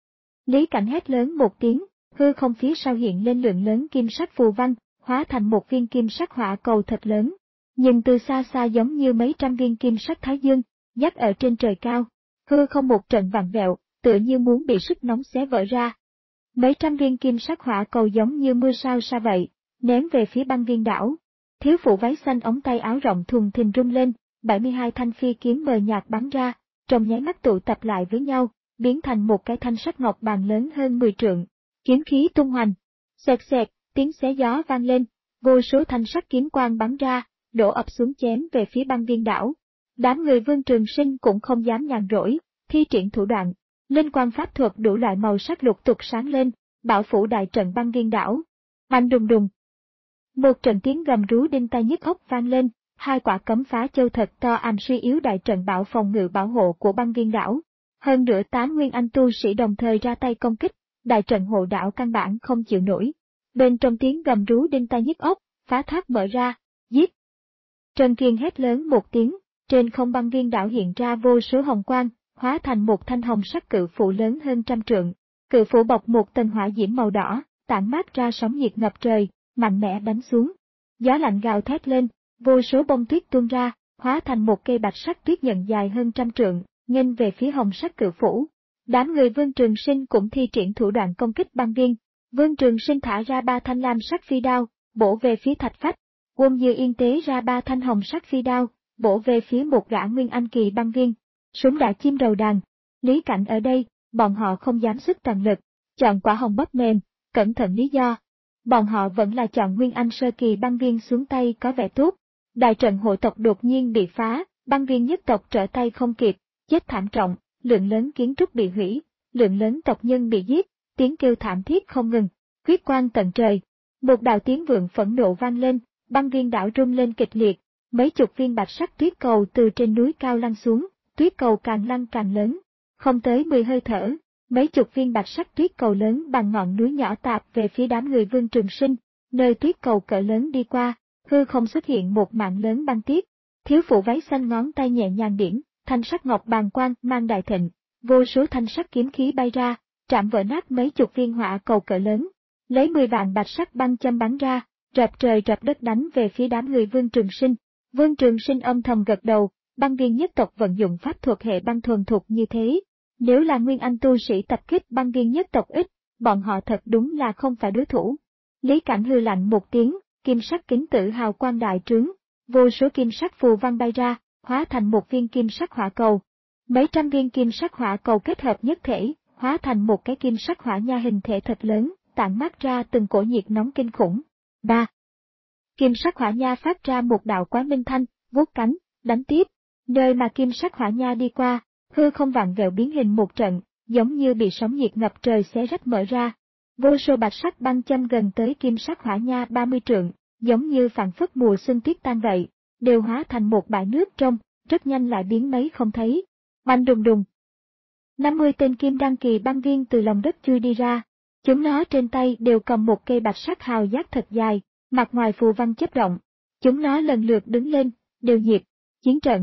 Lý Cảnh hét lớn một tiếng, hư không phía sau hiện lên lượng lớn kim sắc phù văn, hóa thành một viên kim sắc hỏa cầu thật lớn. Nhìn từ xa xa giống như mấy trăm viên kim sắc thái dương, dắt ở trên trời cao. Hư không một trận vặn vẹo, tựa như muốn bị sức nóng xé vỡ ra. Mấy trăm viên kim sắc hỏa cầu giống như mưa sao sa vậy, ném về phía băng viên đảo. Thiếu phụ váy xanh ống tay áo rộng thùng thình rung lên, bảy mươi hai thanh phi kiếm mờ nhạt bắn ra, trong nháy mắt tụ tập lại với nhau, biến thành một cái thanh sắc ngọc bàn lớn hơn mười trượng. Kiếm khí tung hoành, xẹt xẹt, tiếng xé gió vang lên, vô số thanh sắc kiếm quang bắn ra, đổ ập xuống chém về phía băng viên đảo. Đám người Vương Trường Sinh cũng không dám nhàn rỗi, thi triển thủ đoạn, linh quang pháp thuật đủ loại màu sắc lục tục sáng lên, bảo phủ đại trận băng viên đảo. Oanh đùng đùng. Một trận tiếng gầm rú đinh tai nhức óc vang lên, hai quả cấm phá châu thật to àm suy yếu đại trận bảo phòng ngự bảo hộ của băng viên đảo. Hơn nữa tám nguyên anh tu sĩ đồng thời ra tay công kích, đại trận hộ đảo căn bản không chịu nổi. Bên trong tiếng gầm rú đinh tai nhức óc, phá thác mở ra, giết. Trần Kiền hét lớn một tiếng, trên không băng viên đảo hiện ra vô số hồng quang, hóa thành một thanh hồng sắc cự phủ lớn hơn trăm trượng. Cự phủ bọc một tầng hỏa diễm màu đỏ, tản mát ra sóng nhiệt ngập trời, mạnh mẽ đánh xuống. Gió lạnh gào thét lên, vô số bông tuyết tuôn ra, hóa thành một cây bạch sắc tuyết nhận dài hơn trăm trượng, nghênh về phía Hồng Sắc Cự Phủ. Đám người Vương Trường Sinh cũng thi triển thủ đoạn công kích băng viên. Vương Trường Sinh thả ra ba thanh lam sắc phi đao, bổ về phía Thạch Phách. Uông Như Yên tế ra ba thanh hồng sắc phi đao, bổ về phía một gã Nguyên Anh kỳ băng viên. Súng đã chim đầu đàn. Lý Cảnh ở đây, bọn họ không dám sức toàn lực, chọn quả hồng bắp mềm, cẩn thận lý do. Bọn họ vẫn là chọn Nguyên Anh sơ kỳ băng viên xuống tay có vẻ tốt. Đại trận hộ tộc đột nhiên bị phá, băng viên nhất tộc trở tay không kịp, chết thảm trọng, lượng lớn kiến trúc bị hủy, lượng lớn tộc nhân bị giết, tiếng kêu thảm thiết không ngừng, huyết quang tận trời. Một đạo tiếng vượng phẫn nộ vang lên, băng viên đảo rung lên kịch liệt, mấy chục viên bạch sắc tuyết cầu từ trên núi cao lăn xuống, tuyết cầu càng lăn càng lớn, không tới mười hơi thở, mấy chục viên bạch sắc tuyết cầu lớn bằng ngọn núi nhỏ tạp về phía đám người Vương Trường Sinh, nơi tuyết cầu cỡ lớn đi qua, hư không xuất hiện một mảng lớn băng tuyết. Thiếu phụ váy xanh ngón tay nhẹ nhàng điểm, thanh sắc ngọc bàng quang mang đại thịnh, vô số thanh sắc kiếm khí bay ra, chạm vỡ nát mấy chục viên hỏa cầu cỡ lớn, lấy mười vạn bạch sắc băng châm bắn ra, rập trời rập đất đánh về phía đám người Vương Trường Sinh. Vương Trường Sinh âm thầm gật đầu, băng viên nhất tộc vận dụng pháp thuật hệ băng thuần thục như thế, nếu là Nguyên Anh tu sĩ tập kích băng viên nhất tộc ít, bọn họ thật đúng là không phải đối thủ. Lý Cảnh hư lạnh một tiếng, kim sắc kính tử hào quang đại trướng, vô số kim sắc phù văn bay ra, hóa thành một viên kim sắc hỏa cầu. Mấy trăm viên kim sắc hỏa cầu kết hợp nhất thể, hóa thành một cái kim sắc hỏa nha hình thể thật lớn, tản mát ra từng cổ nhiệt nóng kinh khủng. ba. Kim sắc hỏa nha phát ra một đạo quái minh thanh, vuốt cánh, đánh tiếp. Nơi mà kim sắc hỏa nha đi qua, hư không vặn vẹo biến hình một trận, giống như bị sóng nhiệt ngập trời xé rách mở ra. Vô số bạch sắc băng châm gần tới kim sắc hỏa nha ba mươi trượng, giống như phảng phất mùa xuân tuyết tan vậy, đều hóa thành một bãi nước trong, rất nhanh lại biến mấy không thấy. Oanh đùng đùng. năm mươi tên kim đăng kỳ băng viên từ lòng đất chui đi ra. Chúng nó trên tay đều cầm một cây bạch sắc hào giác thật dài, mặt ngoài phù văn chớp động. Chúng nó lần lượt đứng lên, đều nhiệt, chiến trận.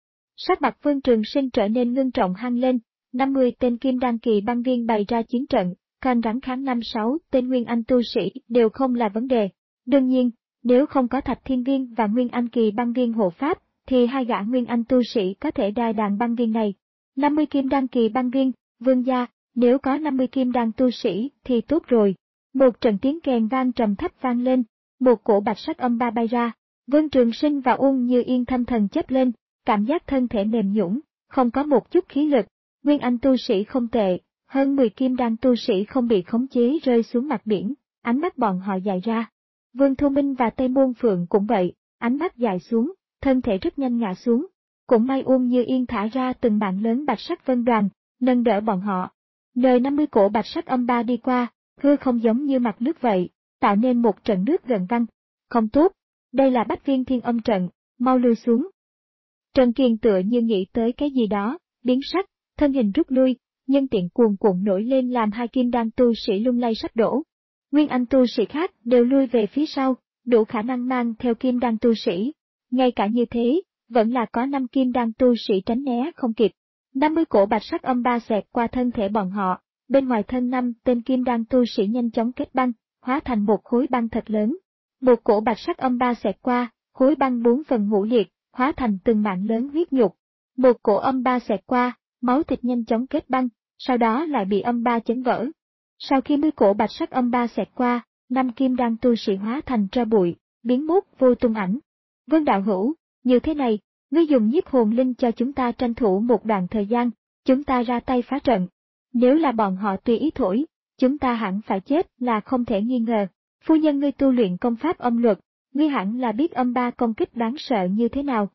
Sắc mặt Vương Trường Sinh trở nên ngưng trọng hăng lên, năm mươi tên kim đăng kỳ băng viên bày ra chiến trận, can rắn kháng năm sáu tên Nguyên Anh tu sĩ đều không là vấn đề. Đương nhiên, nếu không có Thạch Thiên Viên và Nguyên Anh kỳ băng viên hộ pháp, thì hai gã Nguyên Anh tu sĩ có thể đài đàn băng viên này. năm mươi kim đăng kỳ băng viên, Vương gia, nếu có năm mươi kim đăng tu sĩ thì tốt rồi. Một trận tiếng kèn vang trầm thấp vang lên, một cổ bạch sắc âm ba bay ra, Vương Trường Sinh và Uông Như Yên thâm thần chớp lên, cảm giác thân thể mềm nhũn, không có một chút khí lực. Nguyên Anh tu sĩ không tệ, hơn mười kim đăng tu sĩ không bị khống chế rơi xuống mặt biển, ánh mắt bọn họ dài ra. Vương Thu Minh và Tây Môn Phượng cũng vậy, ánh mắt dài xuống, thân thể rất nhanh ngã xuống. Cũng may Uông Như Yên thả ra từng mạng lớn bạch sắc vân đoàn, nâng đỡ bọn họ. Nơi năm mươi cổ bạch sắc âm ba đi qua, hư không giống như mặt nước vậy, tạo nên một trận nước gần văng. Không tốt, đây là Bách Viên Thiên Âm trận, mau lui xuống. Trần Kiền tựa như nghĩ tới cái gì đó, biến sắc, thân hình rút lui, nhân tiện cuồn cuộn nổi lên làm hai kim đan tu sĩ lung lay sắp đổ. Nguyên Anh tu sĩ khác đều lui về phía sau, đủ khả năng mang theo kim đan tu sĩ. Ngay cả như thế, vẫn là có năm kim đan tu sĩ tránh né không kịp. năm mươi cổ bạch sắc âm ba xẹt qua thân thể bọn họ, bên ngoài thân năm tên kim đan tu sĩ nhanh chóng kết băng, hóa thành một khối băng thật lớn. Một cổ bạch sắc âm ba xẹt qua, khối băng bốn phần ngũ liệt, hóa thành từng mảng lớn huyết nhục. Một cổ âm ba xẹt qua, máu thịt nhanh chóng kết băng, sau đó lại bị âm ba chấn vỡ. Sau khi mươi cổ bạch sắc âm ba xẹt qua, năm kim đan tu sĩ hóa thành tro bụi, biến mất vô tung ảnh. Vương đạo hữu, như thế này, ngươi dùng nhiếp hồn linh cho chúng ta tranh thủ một đoạn thời gian, chúng ta ra tay phá trận. Nếu là bọn họ tùy ý thổi, chúng ta hẳn phải chết là không thể nghi ngờ. Phu nhân ngươi tu luyện công pháp âm luật, ngươi hẳn là biết âm ba công kích đáng sợ như thế nào.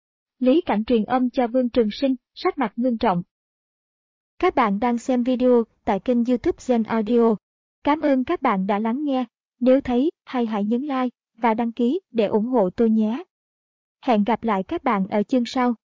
Lý Cảnh truyền âm cho Vương Trường Sinh, sắc mặt ngưng trọng. Các bạn đang xem video tại kênh YouTube Gen Audio. Cảm ơn các bạn đã lắng nghe. Nếu thấy hay hãy nhấn like và đăng ký để ủng hộ tôi nhé. Hẹn gặp lại các bạn ở chương sau.